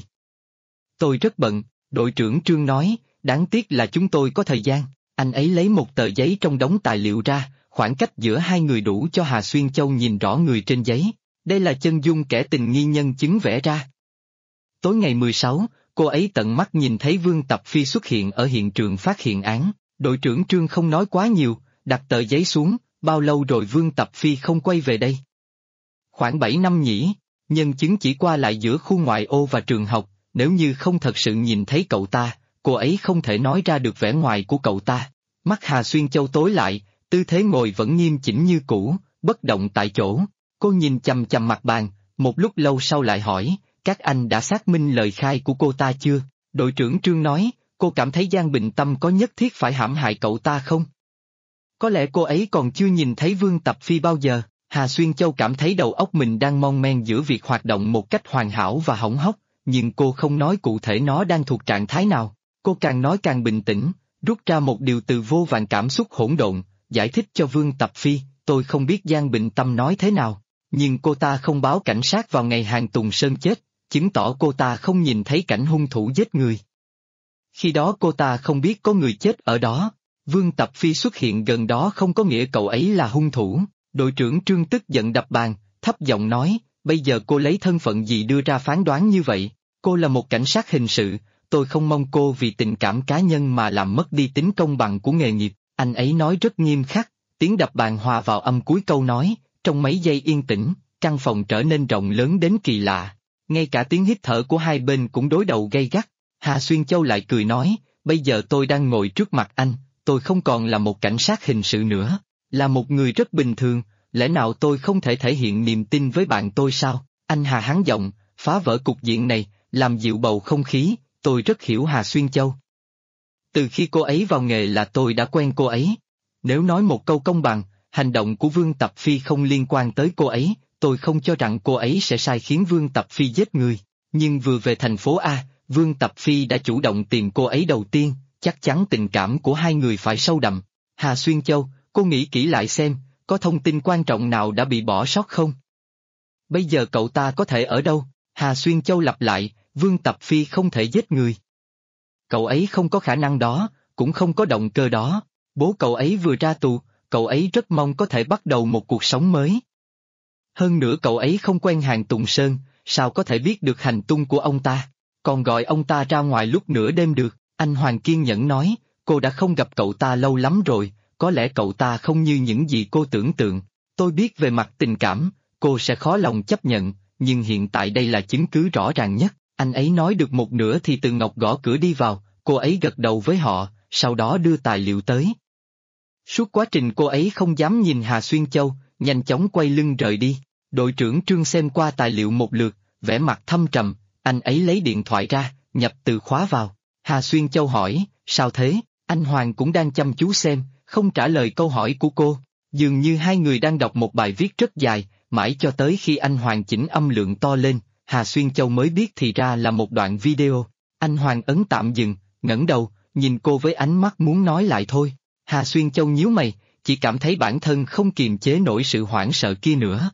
Tôi rất bận, đội trưởng Trương nói, đáng tiếc là chúng tôi có thời gian. Anh ấy lấy một tờ giấy trong đống tài liệu ra, khoảng cách giữa hai người đủ cho Hà Xuyên Châu nhìn rõ người trên giấy. Đây là chân dung kẻ tình nghi nhân chứng vẽ ra. Tối ngày 16, cô ấy tận mắt nhìn thấy Vương Tập Phi xuất hiện ở hiện trường phát hiện án. Đội trưởng Trương không nói quá nhiều, đặt tờ giấy xuống, bao lâu rồi Vương Tập Phi không quay về đây? Khoảng 7 năm nhỉ, nhân chứng chỉ qua lại giữa khu ngoại ô và trường học, nếu như không thật sự nhìn thấy cậu ta, cô ấy không thể nói ra được vẻ ngoài của cậu ta. Mắt Hà Xuyên Châu tối lại, tư thế ngồi vẫn nghiêm chỉnh như cũ, bất động tại chỗ. Cô nhìn chằm chằm mặt bàn, một lúc lâu sau lại hỏi, các anh đã xác minh lời khai của cô ta chưa? Đội trưởng Trương nói, cô cảm thấy Giang Bình Tâm có nhất thiết phải hãm hại cậu ta không? Có lẽ cô ấy còn chưa nhìn thấy Vương Tập Phi bao giờ. Hà Xuyên Châu cảm thấy đầu óc mình đang mon men giữa việc hoạt động một cách hoàn hảo và hỏng hóc, nhưng cô không nói cụ thể nó đang thuộc trạng thái nào. Cô càng nói càng bình tĩnh, rút ra một điều từ vô vàn cảm xúc hỗn độn, giải thích cho Vương Tập Phi, tôi không biết Giang Bình Tâm nói thế nào, nhưng cô ta không báo cảnh sát vào ngày Hàn Tùng Sơn chết, chứng tỏ cô ta không nhìn thấy cảnh hung thủ giết người. Khi đó cô ta không biết có người chết ở đó, Vương Tập Phi xuất hiện gần đó không có nghĩa cậu ấy là hung thủ. Đội trưởng Trương tức giận đập bàn, thấp giọng nói, bây giờ cô lấy thân phận gì đưa ra phán đoán như vậy? Cô là một cảnh sát hình sự, tôi không mong cô vì tình cảm cá nhân mà làm mất đi tính công bằng của nghề nghiệp. Anh ấy nói rất nghiêm khắc, tiếng đập bàn hòa vào âm cuối câu nói, trong mấy giây yên tĩnh, căn phòng trở nên rộng lớn đến kỳ lạ. Ngay cả tiếng hít thở của hai bên cũng đối đầu gay gắt. Hà Xuyên Châu lại cười nói, bây giờ tôi đang ngồi trước mặt anh, tôi không còn là một cảnh sát hình sự nữa, là một người rất bình thường, lẽ nào tôi không thể thể hiện niềm tin với bạn tôi sao? Anh Hà hắn giọng, phá vỡ cục diện này, làm dịu bầu không khí, tôi rất hiểu Hà Xuyên Châu. Từ khi cô ấy vào nghề là tôi đã quen cô ấy. Nếu nói một câu công bằng, hành động của Vương Tập Phi không liên quan tới cô ấy, tôi không cho rằng cô ấy sẽ sai khiến Vương Tập Phi giết người. Nhưng vừa về thành phố A, Vương Tập Phi đã chủ động tìm cô ấy đầu tiên, chắc chắn tình cảm của hai người phải sâu đậm. Hà Xuyên Châu, cô nghĩ kỹ lại xem, có thông tin quan trọng nào đã bị bỏ sót không? Bây giờ cậu ta có thể ở đâu? Hà Xuyên Châu lặp lại, Vương Tập Phi không thể giết người. Cậu ấy không có khả năng đó, cũng không có động cơ đó. Bố cậu ấy vừa ra tù, cậu ấy rất mong có thể bắt đầu một cuộc sống mới. Hơn nữa cậu ấy không quen Hàn Tùng Sơn, sao có thể biết được hành tung của ông ta, còn gọi ông ta ra ngoài lúc nửa đêm được. Anh Hoàng kiên nhẫn nói, cô đã không gặp cậu ta lâu lắm rồi, có lẽ cậu ta không như những gì cô tưởng tượng. Tôi biết về mặt tình cảm, cô sẽ khó lòng chấp nhận, nhưng hiện tại đây là chứng cứ rõ ràng nhất. Anh ấy nói được một nửa thì Từ Ngọc gõ cửa đi vào, cô ấy gật đầu với họ, sau đó đưa tài liệu tới. Suốt quá trình cô ấy không dám nhìn Hà Xuyên Châu, nhanh chóng quay lưng rời đi. Đội trưởng Trương xem qua tài liệu một lượt, vẻ mặt thâm trầm, anh ấy lấy điện thoại ra, nhập từ khóa vào. Hà Xuyên Châu hỏi, sao thế? Anh Hoàng cũng đang chăm chú xem, không trả lời câu hỏi của cô. Dường như hai người đang đọc một bài viết rất dài, mãi cho tới khi anh Hoàng chỉnh âm lượng to lên, Hà Xuyên Châu mới biết thì ra là một đoạn video. Anh Hoàng ấn tạm dừng, ngẩng đầu, nhìn cô với ánh mắt muốn nói lại thôi. Hà Xuyên Châu nhíu mày, chỉ cảm thấy bản thân không kiềm chế nổi sự hoảng sợ kia nữa.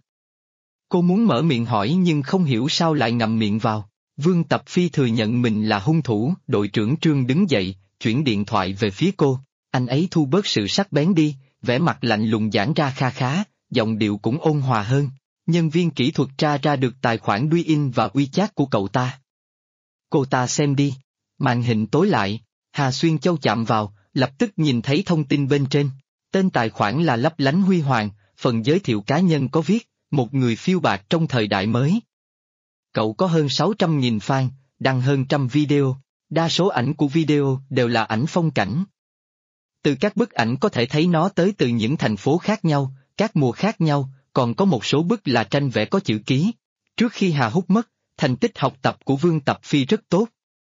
Cô muốn mở miệng hỏi nhưng không hiểu sao lại ngậm miệng vào. Vương Tập Phi thừa nhận mình là hung thủ, đội trưởng Trương đứng dậy, chuyển điện thoại về phía cô. Anh ấy thu bớt sự sắc bén đi, vẻ mặt lạnh lùng giãn ra kha khá, giọng điệu cũng ôn hòa hơn. Nhân viên kỹ thuật tra ra được tài khoản Douyin và WeChat của cậu ta. Cô ta xem đi. Màn hình tối lại, Hà Xuyên Châu chạm vào, lập tức nhìn thấy thông tin bên trên. Tên tài khoản là Lấp Lánh Huy Hoàng, phần giới thiệu cá nhân có viết, một người phiêu bạt trong thời đại mới. Cậu có hơn 600.000 fan, đăng hơn trăm video, đa số ảnh của video đều là ảnh phong cảnh. Từ các bức ảnh có thể thấy nó tới từ những thành phố khác nhau, các mùa khác nhau, còn có một số bức là tranh vẽ có chữ ký. Trước khi Hà Húc mất, thành tích học tập của Vương Tập Phi rất tốt.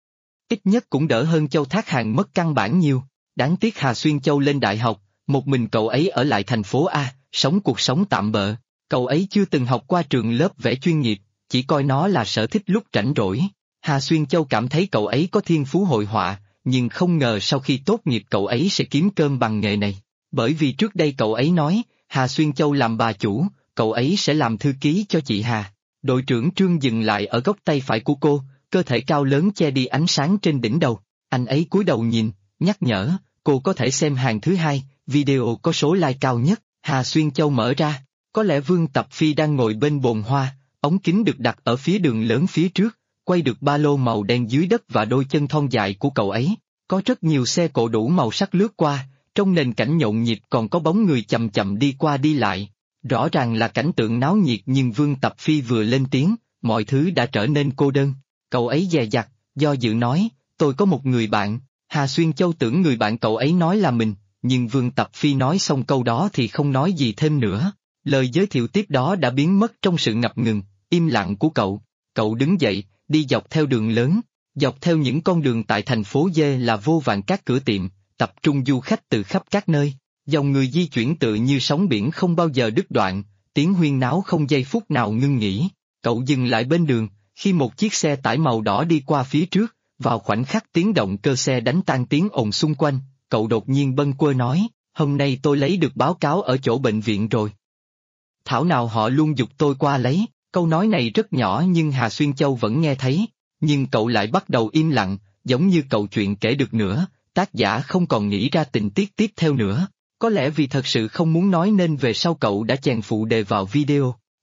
Ít nhất cũng đỡ hơn Châu Thác Hàn mất căn bản nhiều. Đáng tiếc Hà Xuyên Châu lên đại học, một mình cậu ấy ở lại thành phố A, sống cuộc sống tạm bợ. Cậu ấy chưa từng học qua trường lớp vẽ chuyên nghiệp, chỉ coi nó là sở thích lúc rảnh rỗi. Hà Xuyên Châu cảm thấy cậu ấy có thiên phú hội họa, nhưng không ngờ sau khi tốt nghiệp cậu ấy sẽ kiếm cơm bằng nghề này. Bởi vì trước đây cậu ấy nói, Hà Xuyên Châu làm bà chủ, cậu ấy sẽ làm thư ký cho chị Hà. Đội trưởng Trương dừng lại ở góc tay phải của cô, cơ thể cao lớn che đi ánh sáng trên đỉnh đầu. Anh ấy cúi đầu nhìn, nhắc nhở, cô có thể xem hàng thứ hai, video có số like cao nhất. Hà Xuyên Châu mở ra, có lẽ Vương Tập Phi đang ngồi bên bồn hoa, ống kính được đặt ở phía đường lớn phía trước, quay được ba lô màu đen dưới đất và đôi chân thon dài của cậu ấy. Có rất nhiều xe cộ đủ màu sắc lướt qua, trong nền cảnh nhộn nhịp còn có bóng người chậm chậm đi qua đi lại. Rõ ràng là cảnh tượng náo nhiệt nhưng Vương Tập Phi vừa lên tiếng, mọi thứ đã trở nên cô đơn. Cậu ấy dè dặt, do dự nói, tôi có một người bạn. Hà Xuyên Châu tưởng người bạn cậu ấy nói là mình, nhưng Vương Tập Phi nói xong câu đó thì không nói gì thêm nữa. Lời giới thiệu tiếp đó đã biến mất trong sự ngập ngừng, im lặng của cậu. Cậu đứng dậy, đi dọc theo đường lớn, dọc theo những con đường tại thành phố D là vô vàn các cửa tiệm, tập trung du khách từ khắp các nơi. Dòng người di chuyển tự như sóng biển không bao giờ đứt đoạn, tiếng huyên náo không giây phút nào ngưng nghỉ. Cậu dừng lại bên đường, khi một chiếc xe tải màu đỏ đi qua phía trước, vào khoảnh khắc tiếng động cơ xe đánh tan tiếng ồn xung quanh, cậu đột nhiên bâng quơ nói, hôm nay tôi lấy được báo cáo ở chỗ bệnh viện rồi. Thảo nào họ luôn giục tôi qua lấy, câu nói này rất nhỏ nhưng Hà Xuyên Châu vẫn nghe thấy, nhưng cậu lại bắt đầu im lặng, giống như cậu chuyện kể được nữa, tác giả không còn nghĩ ra tình tiết tiếp theo nữa. Có lẽ vì thật sự không muốn nói nên về sau cậu đã chèn phụ đề vào video.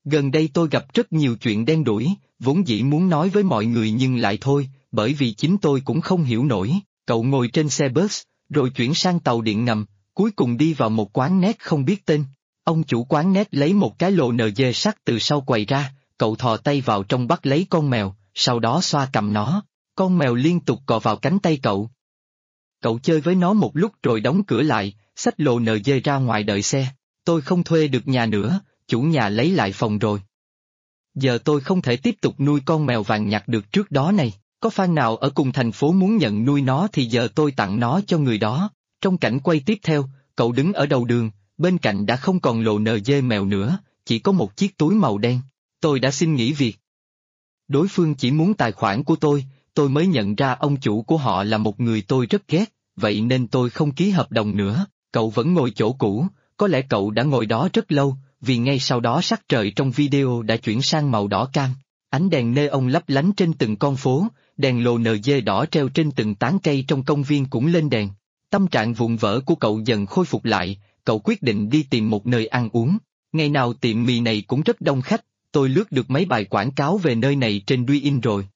Gần đây tôi gặp rất nhiều chuyện đen đủi, vốn dĩ muốn nói với mọi người nhưng lại thôi, bởi vì chính tôi cũng không hiểu nổi. Cậu ngồi trên xe bus, rồi chuyển sang tàu điện ngầm, cuối cùng đi vào một quán net không biết tên. Ông chủ quán net lấy một cái lồ NG sắt từ sau quầy ra, cậu thò tay vào trong bắt lấy con mèo, sau đó xoa cầm nó. Con mèo liên tục cọ vào cánh tay cậu. Cậu chơi với nó một lúc rồi đóng cửa lại, xách lồ NG ra ngoài đợi xe. Tôi không thuê được nhà nữa, chủ nhà lấy lại phòng rồi. Giờ tôi không thể tiếp tục nuôi con mèo vàng nhặt được trước đó này. Có fan nào ở cùng thành phố muốn nhận nuôi nó thì giờ tôi tặng nó cho người đó. Trong cảnh quay tiếp theo, cậu đứng ở đầu đường, bên cạnh đã không còn lồ NG mèo nữa, chỉ có một chiếc túi màu đen. Tôi đã xin nghỉ việc. Đối phương chỉ muốn tài khoản của tôi mới nhận ra ông chủ của họ là một người tôi rất ghét, vậy nên tôi không ký hợp đồng nữa. Cậu vẫn ngồi chỗ cũ, có lẽ cậu đã ngồi đó rất lâu, vì ngay sau đó sắc trời trong video đã chuyển sang màu đỏ cam. Ánh đèn neon lấp lánh trên từng con phố, đèn lồ NG đỏ treo trên từng tán cây trong công viên cũng lên đèn. Tâm trạng vụn vỡ của cậu dần khôi phục lại, cậu quyết định đi tìm một nơi ăn uống. Ngày nào tiệm mì này cũng rất đông khách, tôi lướt được mấy bài quảng cáo về nơi này trên Douyin rồi.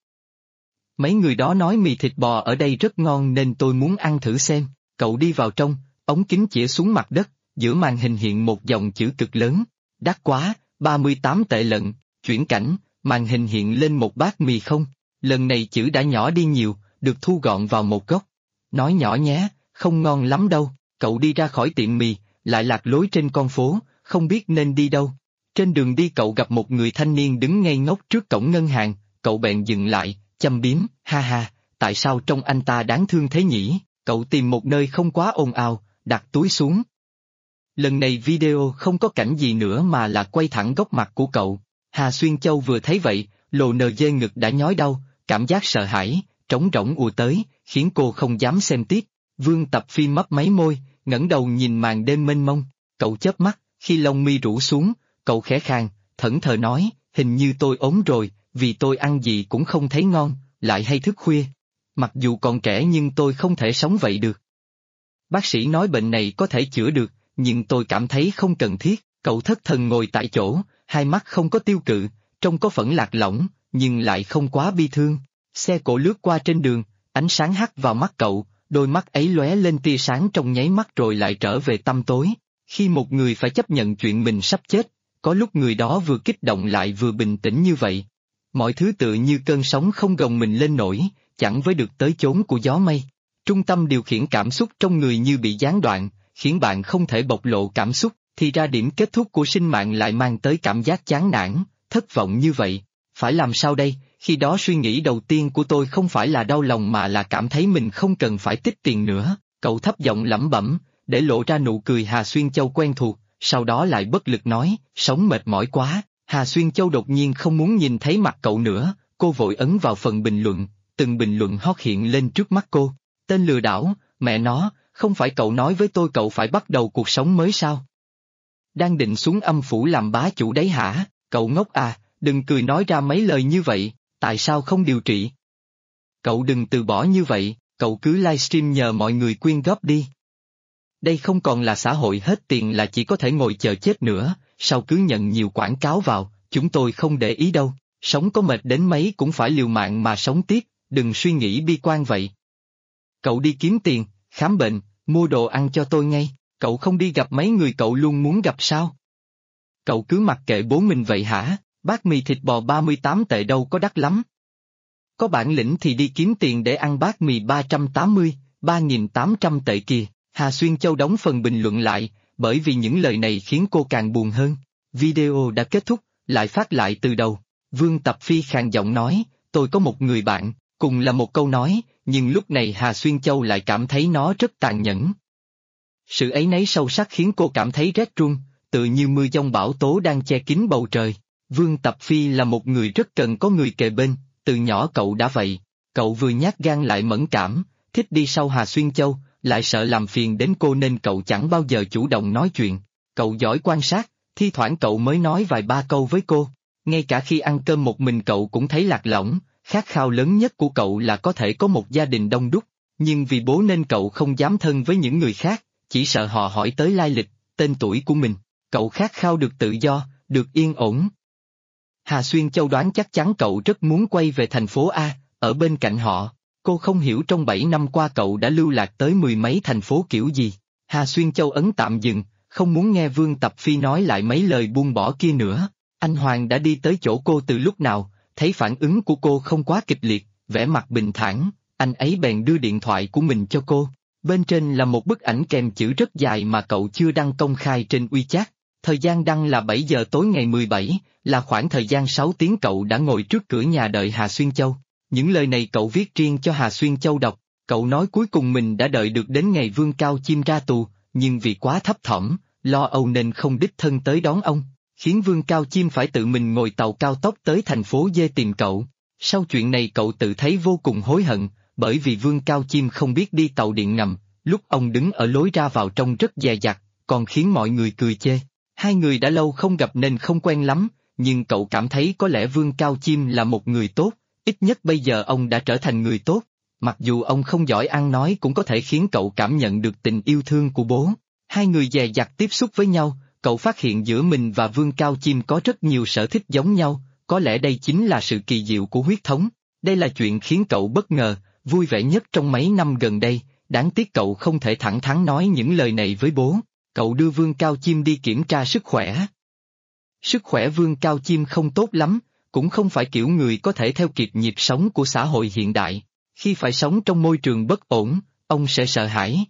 Mấy người đó nói mì thịt bò ở đây rất ngon nên tôi muốn ăn thử xem. Cậu đi vào trong, ống kính chĩa xuống mặt đất, giữa màn hình hiện một dòng chữ cực lớn. Đắt quá, 38 tệ lận, chuyển cảnh, màn hình hiện lên một bát mì không. Lần này chữ đã nhỏ đi nhiều, được thu gọn vào một góc. Nói nhỏ nhé, không ngon lắm đâu. Cậu đi ra khỏi tiệm mì, lại lạc lối trên con phố, không biết nên đi đâu. Trên đường đi cậu gặp một người thanh niên đứng ngây ngốc trước cổng ngân hàng, cậu bèn dừng lại, châm biếm, ha ha, tại sao trông anh ta đáng thương thế nhỉ? Cậu tìm một nơi không quá ồn ào, đặt túi xuống. Lần này video không có cảnh gì nữa mà là quay thẳng góc mặt của cậu. Hà Xuyên Châu vừa thấy vậy, lồ NG ngực đã nhói đau, cảm giác sợ hãi, trống rỗng ùa tới, khiến cô không dám xem tiếp. Vương Tập Phi mấp máy môi, ngẩng đầu nhìn màn đêm mênh mông, cậu chớp mắt, khi lông mi rũ xuống, cậu khẽ khàng, thẫn thờ nói, hình như tôi ốm rồi, vì tôi ăn gì cũng không thấy ngon, lại hay thức khuya. Mặc dù còn trẻ nhưng tôi không thể sống vậy được. Bác sĩ nói bệnh này có thể chữa được, nhưng tôi cảm thấy không cần thiết. Cậu thất thần ngồi tại chỗ, hai mắt không có tiêu cự, trông có phần lạc lõng, nhưng lại không quá bi thương. Xe cộ lướt qua trên đường, ánh sáng hắt vào mắt cậu, đôi mắt ấy lóe lên tia sáng trong nháy mắt rồi lại trở về tăm tối. Khi một người phải chấp nhận chuyện mình sắp chết, có lúc người đó vừa kích động lại vừa bình tĩnh như vậy. Mọi thứ tựa như cơn sóng không gồng mình lên nổi, chẳng với được tới chốn của gió mây. Trung tâm điều khiển cảm xúc trong người như bị gián đoạn, khiến bạn không thể bộc lộ cảm xúc, thì ra điểm kết thúc của sinh mạng lại mang tới cảm giác chán nản, thất vọng như vậy. Phải làm sao đây? Khi đó suy nghĩ đầu tiên của tôi không phải là đau lòng mà là cảm thấy mình không cần phải tích tiền nữa. Cậu thấp giọng lẩm bẩm, để lộ ra nụ cười Hà Xuyên Châu quen thuộc, sau đó lại bất lực nói, sống mệt mỏi quá. Hà Xuyên Châu đột nhiên không muốn nhìn thấy mặt cậu nữa, cô vội ấn vào phần bình luận, từng bình luận hot hiện lên trước mắt cô. Tên lừa đảo, mẹ nó, không phải cậu nói với tôi cậu phải bắt đầu cuộc sống mới sao? Đang định xuống âm phủ làm bá chủ đấy hả? Cậu ngốc à, đừng cười nói ra mấy lời như vậy, tại sao không điều trị? Cậu đừng từ bỏ như vậy, cậu cứ livestream nhờ mọi người quyên góp đi. Đây không còn là xã hội hết tiền là chỉ có thể ngồi chờ chết nữa, sao cứ nhận nhiều quảng cáo vào, chúng tôi không để ý đâu, sống có mệt đến mấy cũng phải liều mạng mà sống tiếp, đừng suy nghĩ bi quan vậy. Cậu đi kiếm tiền, khám bệnh, mua đồ ăn cho tôi ngay, cậu không đi gặp mấy người cậu luôn muốn gặp sao? Cậu cứ mặc kệ bố mình vậy hả? Bát mì thịt bò 38 tệ đâu có đắt lắm. Có bản lĩnh thì đi kiếm tiền để ăn bát mì 380, 3.800 tệ kìa. Hà Xuyên Châu đóng phần bình luận lại, bởi vì những lời này khiến cô càng buồn hơn. Video đã kết thúc, lại phát lại từ đầu. Vương Tập Phi khàn giọng nói, tôi có một người bạn, cùng là một câu nói, nhưng lúc này Hà Xuyên Châu lại cảm thấy nó rất tàn nhẫn. Sự áy náy sâu sắc khiến cô cảm thấy rét run, tự như mưa giông bão tố đang che kín bầu trời. Vương Tập Phi là một người rất cần có người kề bên, từ nhỏ cậu đã vậy. Cậu vừa nhát gan lại mẫn cảm, thích đi sau Hà Xuyên Châu, lại sợ làm phiền đến cô nên cậu chẳng bao giờ chủ động nói chuyện. Cậu giỏi quan sát, thi thoảng cậu mới nói vài ba câu với cô. Ngay cả khi ăn cơm một mình cậu cũng thấy lạc lõng, khát khao lớn nhất của cậu là có thể có một gia đình đông đúc. Nhưng vì bố nên cậu không dám thân với những người khác, chỉ sợ họ hỏi tới lai lịch, tên tuổi của mình. Cậu khát khao được tự do, được yên ổn. Hà Xuyên Châu đoán chắc chắn cậu rất muốn quay về thành phố A, ở bên cạnh họ. Cô không hiểu trong 7 năm qua cậu đã lưu lạc tới mười mấy thành phố kiểu gì. Hà Xuyên Châu ấn tạm dừng, không muốn nghe Vương Tập Phi nói lại mấy lời buông bỏ kia nữa. Anh Hoàng đã đi tới chỗ cô từ lúc nào, thấy phản ứng của cô không quá kịch liệt, vẻ mặt bình thản, anh ấy bèn đưa điện thoại của mình cho cô. Bên trên là một bức ảnh kèm chữ rất dài mà cậu chưa đăng công khai trên WeChat. Thời gian đăng là 7 giờ tối ngày 17, là khoảng thời gian 6 tiếng cậu đã ngồi trước cửa nhà đợi Hà Xuyên Châu. Những lời này cậu viết riêng cho Hà Xuyên Châu đọc. Cậu nói cuối cùng mình đã đợi được đến ngày Vương Cao Chim ra tù, nhưng vì quá thấp thỏm, lo âu nên không đích thân tới đón ông, khiến Vương Cao Chim phải tự mình ngồi tàu cao tốc tới thành phố D tìm cậu. Sau chuyện này cậu tự thấy vô cùng hối hận, bởi vì Vương Cao Chim không biết đi tàu điện ngầm, lúc ông đứng ở lối ra vào trông rất dè dặt, còn khiến mọi người cười chê. Hai người đã lâu không gặp nên không quen lắm, nhưng cậu cảm thấy có lẽ Vương Cao Chim là một người tốt, ít nhất bây giờ ông đã trở thành người tốt. Mặc dù ông không giỏi ăn nói cũng có thể khiến cậu cảm nhận được tình yêu thương của bố. Hai người dè dặt tiếp xúc với nhau, cậu phát hiện giữa mình và Vương Cao Chim có rất nhiều sở thích giống nhau, có lẽ đây chính là sự kỳ diệu của huyết thống. Đây là chuyện khiến cậu bất ngờ, vui vẻ nhất trong mấy năm gần đây, đáng tiếc cậu không thể thẳng thắn nói những lời này với bố. Cậu đưa Vương Cao Chim đi kiểm tra sức khỏe. Sức khỏe Vương Cao Chim không tốt lắm, cũng không phải kiểu người có thể theo kịp nhịp sống của xã hội hiện đại. Khi phải sống trong môi trường bất ổn, ông sẽ sợ hãi.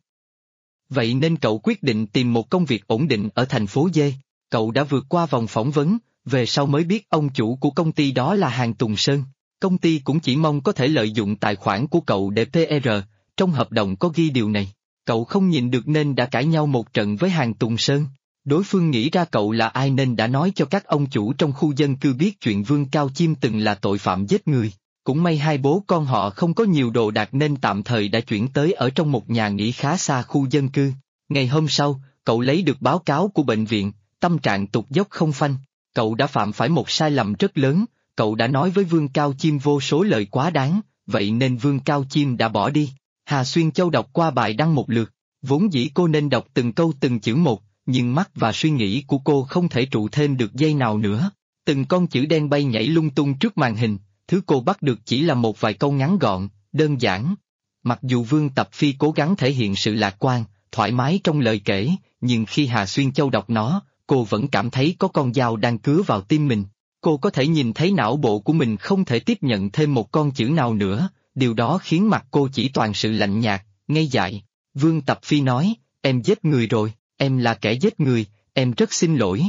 Vậy nên cậu quyết định tìm một công việc ổn định ở thành phố D. Cậu đã vượt qua vòng phỏng vấn, về sau mới biết ông chủ của công ty đó là Hàn Tùng Sơn. Công ty cũng chỉ mong có thể lợi dụng tài khoản của cậu để PR, trong hợp đồng có ghi điều này. Cậu không nhìn được nên đã cãi nhau một trận với Hàn Tùng Sơn. Đối phương nghĩ ra cậu là ai nên đã nói cho các ông chủ trong khu dân cư biết chuyện Vương Cao Chim từng là tội phạm giết người. Cũng may hai bố con họ không có nhiều đồ đạc nên tạm thời đã chuyển tới ở trong một nhà nghỉ khá xa khu dân cư. Ngày hôm sau, cậu lấy được báo cáo của bệnh viện, tâm trạng tụt dốc không phanh. Cậu đã phạm phải một sai lầm rất lớn, cậu đã nói với Vương Cao Chim vô số lời quá đáng, vậy nên Vương Cao Chim đã bỏ đi. Hà Xuyên Châu đọc qua bài đăng một lượt, vốn dĩ cô nên đọc từng câu từng chữ một, nhưng mắt và suy nghĩ của cô không thể trụ thêm được giây nào nữa. Từng con chữ đen bay nhảy lung tung trước màn hình, thứ cô bắt được chỉ là một vài câu ngắn gọn, đơn giản. Mặc dù Vương Tập Phi cố gắng thể hiện sự lạc quan, thoải mái trong lời kể, nhưng khi Hà Xuyên Châu đọc nó, cô vẫn cảm thấy có con dao đang cứa vào tim mình. Cô có thể nhìn thấy não bộ của mình không thể tiếp nhận thêm một con chữ nào nữa, điều đó khiến mặt cô chỉ toàn sự lạnh nhạt, ngây dại. Vương Tập Phi nói, em giết người rồi, em là kẻ giết người, em rất xin lỗi.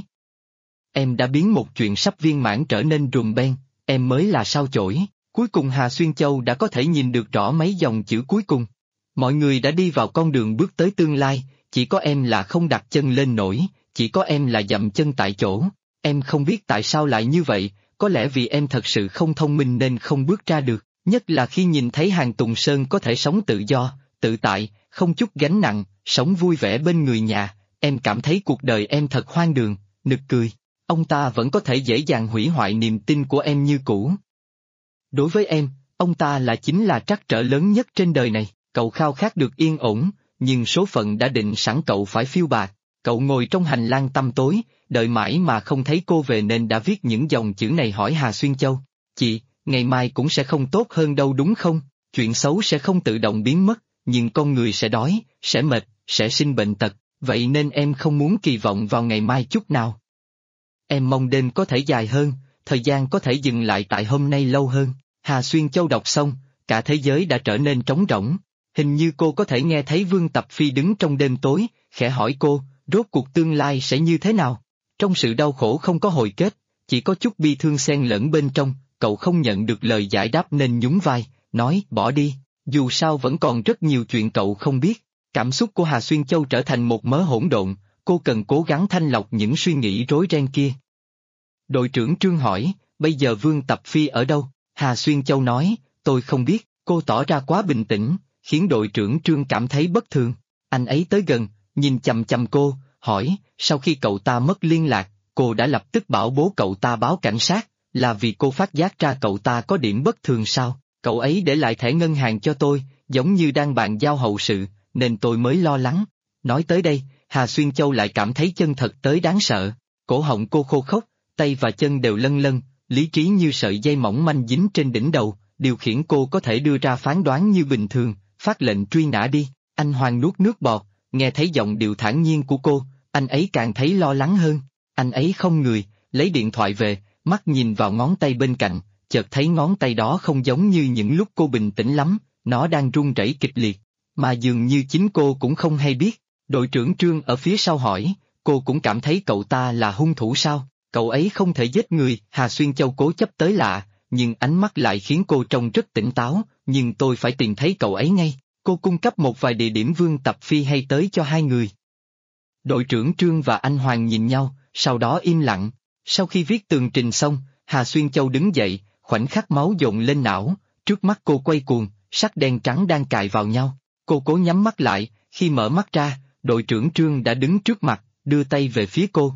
Em đã biến một chuyện sắp viên mãn trở nên rùm beng, em mới là sao chổi. Cuối cùng Hà Xuyên Châu đã có thể nhìn được rõ mấy dòng chữ cuối cùng. Mọi người đã đi vào con đường bước tới tương lai, chỉ có em là không đặt chân lên nổi, chỉ có em là dậm chân tại chỗ. Em không biết tại sao lại như vậy, có lẽ vì em thật sự không thông minh nên không bước ra được, nhất là khi nhìn thấy Hàn Tùng Sơn có thể sống tự do, tự tại, không chút gánh nặng, sống vui vẻ bên người nhà, em cảm thấy cuộc đời em thật hoang đường, nực cười. Ông ta vẫn có thể dễ dàng hủy hoại niềm tin của em như cũ. Đối với em, ông ta chính là trắc trở lớn nhất trên đời này. Cậu khao khát được yên ổn, nhưng số phận đã định sẵn cậu phải phiêu bạt. Cậu ngồi trong hành lang tăm tối, đợi mãi mà không thấy cô về nên đã viết những dòng chữ này hỏi Hà Xuyên Châu. Chị, ngày mai cũng sẽ không tốt hơn đâu đúng không? Chuyện xấu sẽ không tự động biến mất, nhưng con người sẽ đói, sẽ mệt, sẽ sinh bệnh tật, vậy nên em không muốn kỳ vọng vào ngày mai chút nào. Em mong đêm có thể dài hơn, thời gian có thể dừng lại tại hôm nay lâu hơn. Hà Xuyên Châu đọc xong, cả thế giới đã trở nên trống rỗng. Hình như cô có thể nghe thấy Vương Tập Phi đứng trong đêm tối, khẽ hỏi cô, rốt cuộc tương lai sẽ như thế nào? Trong sự đau khổ không có hồi kết, chỉ có chút bi thương xen lẫn bên trong, cậu không nhận được lời giải đáp nên nhún vai, nói bỏ đi, dù sao vẫn còn rất nhiều chuyện cậu không biết. Cảm xúc của Hà Xuyên Châu trở thành một mớ hỗn độn, cô cần cố gắng thanh lọc những suy nghĩ rối ren kia. Đội trưởng Trương hỏi, bây giờ Vương Tập Phi ở đâu? Hà Xuyên Châu nói, tôi không biết, cô tỏ ra quá bình tĩnh, khiến đội trưởng Trương cảm thấy bất thường. Anh ấy tới gần, nhìn chằm chằm cô, hỏi, sau khi cậu ta mất liên lạc, cô đã lập tức bảo bố cậu ta báo cảnh sát, là vì cô phát giác ra cậu ta có điểm bất thường sao? Cậu ấy để lại thẻ ngân hàng cho tôi, giống như đang bàn giao hậu sự, nên tôi mới lo lắng. Nói tới đây, Hà Xuyên Châu lại cảm thấy chân thật tới đáng sợ, cổ họng cô khô khốc, tay và chân đều lân lân, lý trí như sợi dây mỏng manh dính trên đỉnh đầu, điều khiển cô có thể đưa ra phán đoán như bình thường, phát lệnh truy nã đi. Anh Hoàng nuốt nước bọt, nghe thấy giọng điệu thản nhiên của cô, anh ấy càng thấy lo lắng hơn. Anh ấy không người, lấy điện thoại về, mắt nhìn vào ngón tay bên cạnh, chợt thấy ngón tay đó không giống như những lúc cô bình tĩnh lắm, nó đang run rẩy kịch liệt, mà dường như chính cô cũng không hay biết. Đội trưởng Trương ở phía sau hỏi, cô cũng cảm thấy cậu ta là hung thủ sao? Cậu ấy không thể giết người, Hà Xuyên Châu cố chấp tới lạ, nhưng ánh mắt lại khiến cô trông rất tỉnh táo, nhưng tôi phải tìm thấy cậu ấy ngay. Cô cung cấp một vài địa điểm Vương Tập Phi hay tới cho hai người. Đội trưởng Trương và anh Hoàng nhìn nhau, sau đó im lặng. Sau khi viết tường trình xong, Hà Xuyên Châu đứng dậy, khoảnh khắc máu dồn lên não, trước mắt cô quay cuồng, sắc đen trắng đang cài vào nhau. Cô cố nhắm mắt lại, khi mở mắt ra, đội trưởng Trương đã đứng trước mặt, đưa tay về phía cô.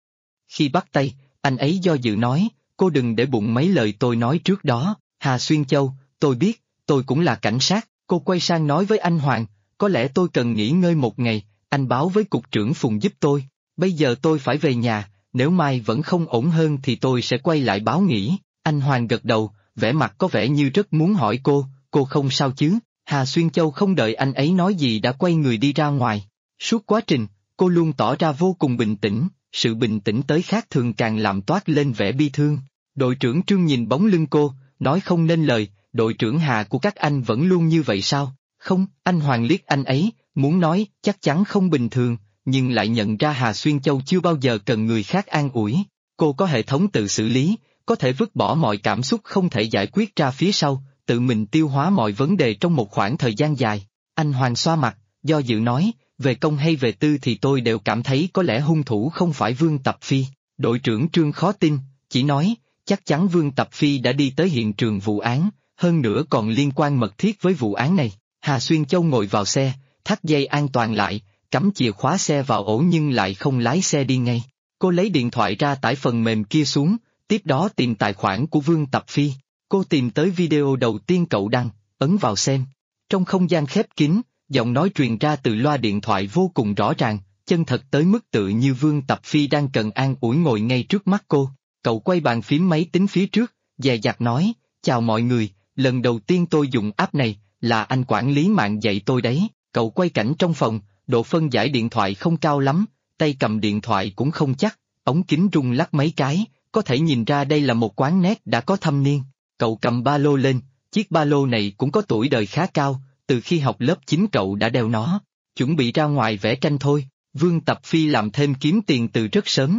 Khi bắt tay, anh ấy do dự nói, cô đừng để bụng mấy lời tôi nói trước đó. Hà Xuyên Châu, tôi biết, tôi cũng là cảnh sát. Cô quay sang nói với anh Hoàng, có lẽ tôi cần nghỉ ngơi một ngày, anh báo với cục trưởng Phùng giúp tôi. Bây giờ tôi phải về nhà, nếu mai vẫn không ổn hơn thì tôi sẽ quay lại báo nghỉ. Anh Hoàng gật đầu, vẻ mặt có vẻ như rất muốn hỏi cô không sao chứ? Hà Xuyên Châu không đợi anh ấy nói gì đã quay người đi ra ngoài. Suốt quá trình, cô luôn tỏ ra vô cùng bình tĩnh, sự bình tĩnh tới khác thường càng làm toát lên vẻ bi thương. Đội trưởng Trương nhìn bóng lưng cô, nói không nên lời, đội trưởng Hà của các anh vẫn luôn như vậy sao? Không, anh Hoàng liếc anh ấy, muốn nói chắc chắn không bình thường, nhưng lại nhận ra Hà Xuyên Châu chưa bao giờ cần người khác an ủi. Cô có hệ thống tự xử lý, có thể vứt bỏ mọi cảm xúc không thể giải quyết ra phía sau, tự mình tiêu hóa mọi vấn đề trong một khoảng thời gian dài. Anh Hoàng xoa mặt, do dự nói, về công hay về tư thì tôi đều cảm thấy có lẽ hung thủ không phải Vương Tập Phi. Đội trưởng Trương khó tin, chỉ nói, chắc chắn Vương Tập Phi đã đi tới hiện trường vụ án, hơn nữa còn liên quan mật thiết với vụ án này. Hà Xuyên Châu ngồi vào xe, thắt dây an toàn lại, cắm chìa khóa xe vào ổ nhưng lại không lái xe đi ngay. Cô lấy điện thoại ra tải phần mềm kia xuống, tiếp đó tìm tài khoản của Vương Tập Phi. Cô tìm tới video đầu tiên cậu đăng, ấn vào xem. Trong không gian khép kín, giọng nói truyền ra từ loa điện thoại vô cùng rõ ràng, chân thật tới mức tự như Vương Tập Phi đang cần an ủi ngồi ngay trước mắt cô. Cậu quay bàn phím máy tính phía trước, dè dặt nói, chào mọi người, lần đầu tiên tôi dùng app này, là anh quản lý mạng dạy tôi đấy. Cậu quay cảnh trong phòng, độ phân giải điện thoại không cao lắm, tay cầm điện thoại cũng không chắc, ống kính rung lắc mấy cái, có thể nhìn ra đây là một quán net đã có thâm niên. Cậu cầm ba lô lên, chiếc ba lô này cũng có tuổi đời khá cao, từ khi học lớp 9 cậu đã đeo nó, chuẩn bị ra ngoài vẽ tranh thôi. Vương Tập Phi làm thêm kiếm tiền từ rất sớm.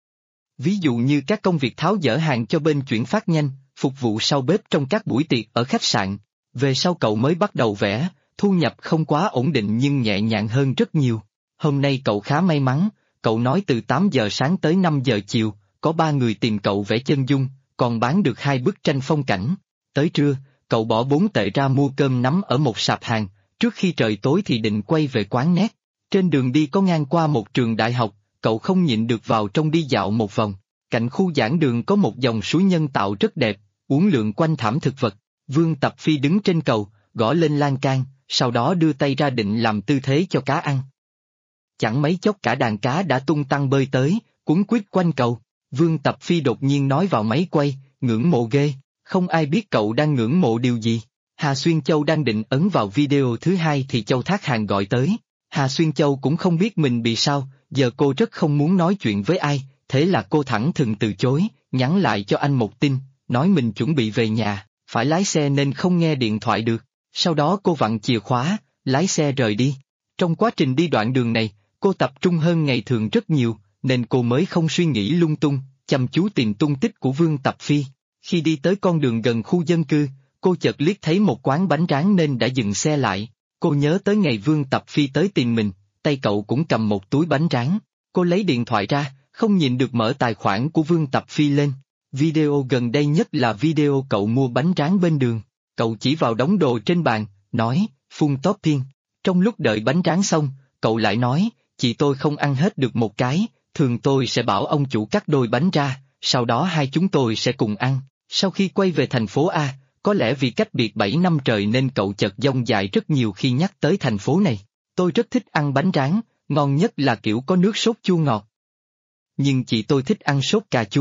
Ví dụ như các công việc tháo dỡ hàng cho bên chuyển phát nhanh, phục vụ sau bếp trong các buổi tiệc ở khách sạn. Về sau cậu mới bắt đầu vẽ, thu nhập không quá ổn định nhưng nhẹ nhàng hơn rất nhiều. Hôm nay cậu khá may mắn, cậu nói từ 8 giờ sáng tới 5 giờ chiều, có 3 người tìm cậu vẽ chân dung, còn bán được 2 bức tranh phong cảnh. Tới trưa, cậu bỏ 4 tệ ra mua cơm nắm ở một sạp hàng, trước khi trời tối thì định quay về quán net. Trên đường đi có ngang qua một trường đại học, cậu không nhịn được vào trong đi dạo một vòng. Cạnh khu giảng đường có một dòng suối nhân tạo rất đẹp, uốn lượn quanh thảm thực vật. Vương Tập Phi đứng trên cầu, gõ lên lan can, sau đó đưa tay ra định làm tư thế cho cá ăn. Chẳng mấy chốc cả đàn cá đã tung tăng bơi tới, quấn quýt quanh cầu. Vương Tập Phi đột nhiên nói vào máy quay, ngưỡng mộ ghê, không ai biết cậu đang ngưỡng mộ điều gì. Hà Xuyên Châu đang định ấn vào video thứ hai thì Châu Thác Hàng gọi tới. Hà Xuyên Châu cũng không biết mình bị sao, giờ cô rất không muốn nói chuyện với ai, thế là cô thẳng thừng từ chối, nhắn lại cho anh một tin, nói mình chuẩn bị về nhà, phải lái xe nên không nghe điện thoại được. Sau đó cô vặn chìa khóa, lái xe rời đi. Trong quá trình đi đoạn đường này, cô tập trung hơn ngày thường rất nhiều, nên cô mới không suy nghĩ lung tung, chăm chú tìm tung tích của Vương Tập Phi. Khi đi tới con đường gần khu dân cư, cô chợt liếc thấy một quán bánh rán nên đã dừng xe lại. Cô nhớ tới ngày Vương Tập Phi tới tìm mình, tay cậu cũng cầm một túi bánh rán. Cô lấy điện thoại ra, không nhịn được mở tài khoản của Vương Tập Phi lên. Video gần đây nhất là video cậu mua bánh rán bên đường. Cậu chỉ vào đống đồ trên bàn, nói, phun topping. Trong lúc đợi bánh rán xong, cậu lại nói, chị tôi không ăn hết được một cái, thường tôi sẽ bảo ông chủ cắt đôi bánh ra, sau đó hai chúng tôi sẽ cùng ăn. Sau khi quay về thành phố A, có lẽ vì cách biệt 7 năm trời nên cậu chợt dông dài rất nhiều khi nhắc tới thành phố này. Tôi rất thích ăn bánh rán, ngon nhất là kiểu có nước sốt chua ngọt. Nhưng chị tôi thích ăn sốt cà chua,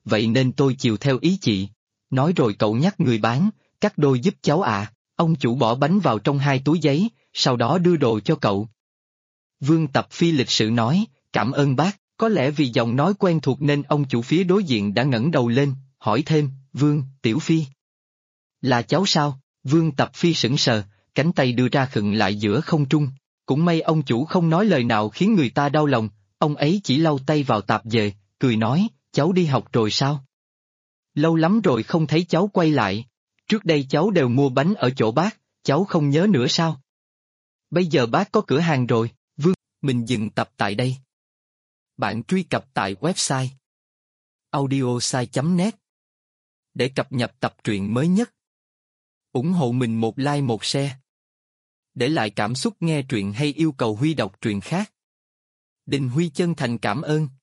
vậy nên tôi chiều theo ý chị. Nói rồi cậu nhắc người bán, cắt đôi giúp cháu ạ. Ông chủ bỏ bánh vào trong 2 túi giấy, sau đó đưa đồ cho cậu. Vương Tập Phi lịch sự nói, cảm ơn bác, có lẽ vì giọng nói quen thuộc nên ông chủ phía đối diện đã ngẩng đầu lên, hỏi thêm, Vương, Tiểu Phi. Là cháu sao? Vương Tập Phi sững sờ, cánh tay đưa ra khựng lại giữa không trung. Cũng may ông chủ không nói lời nào khiến người ta đau lòng, ông ấy chỉ lau tay vào tạp dề, cười nói, cháu đi học rồi sao? Lâu lắm rồi không thấy cháu quay lại. Trước đây cháu đều mua bánh ở chỗ bác, cháu không nhớ nữa sao? Bây giờ bác có cửa hàng rồi, Vương, mình dừng tập tại đây. Bạn truy cập tại website audiosai.net để cập nhật tập truyện mới nhất. Ủng hộ mình một like một share. Để lại cảm xúc nghe truyện hay yêu cầu Huy đọc truyện khác. Đình Huy chân thành cảm ơn.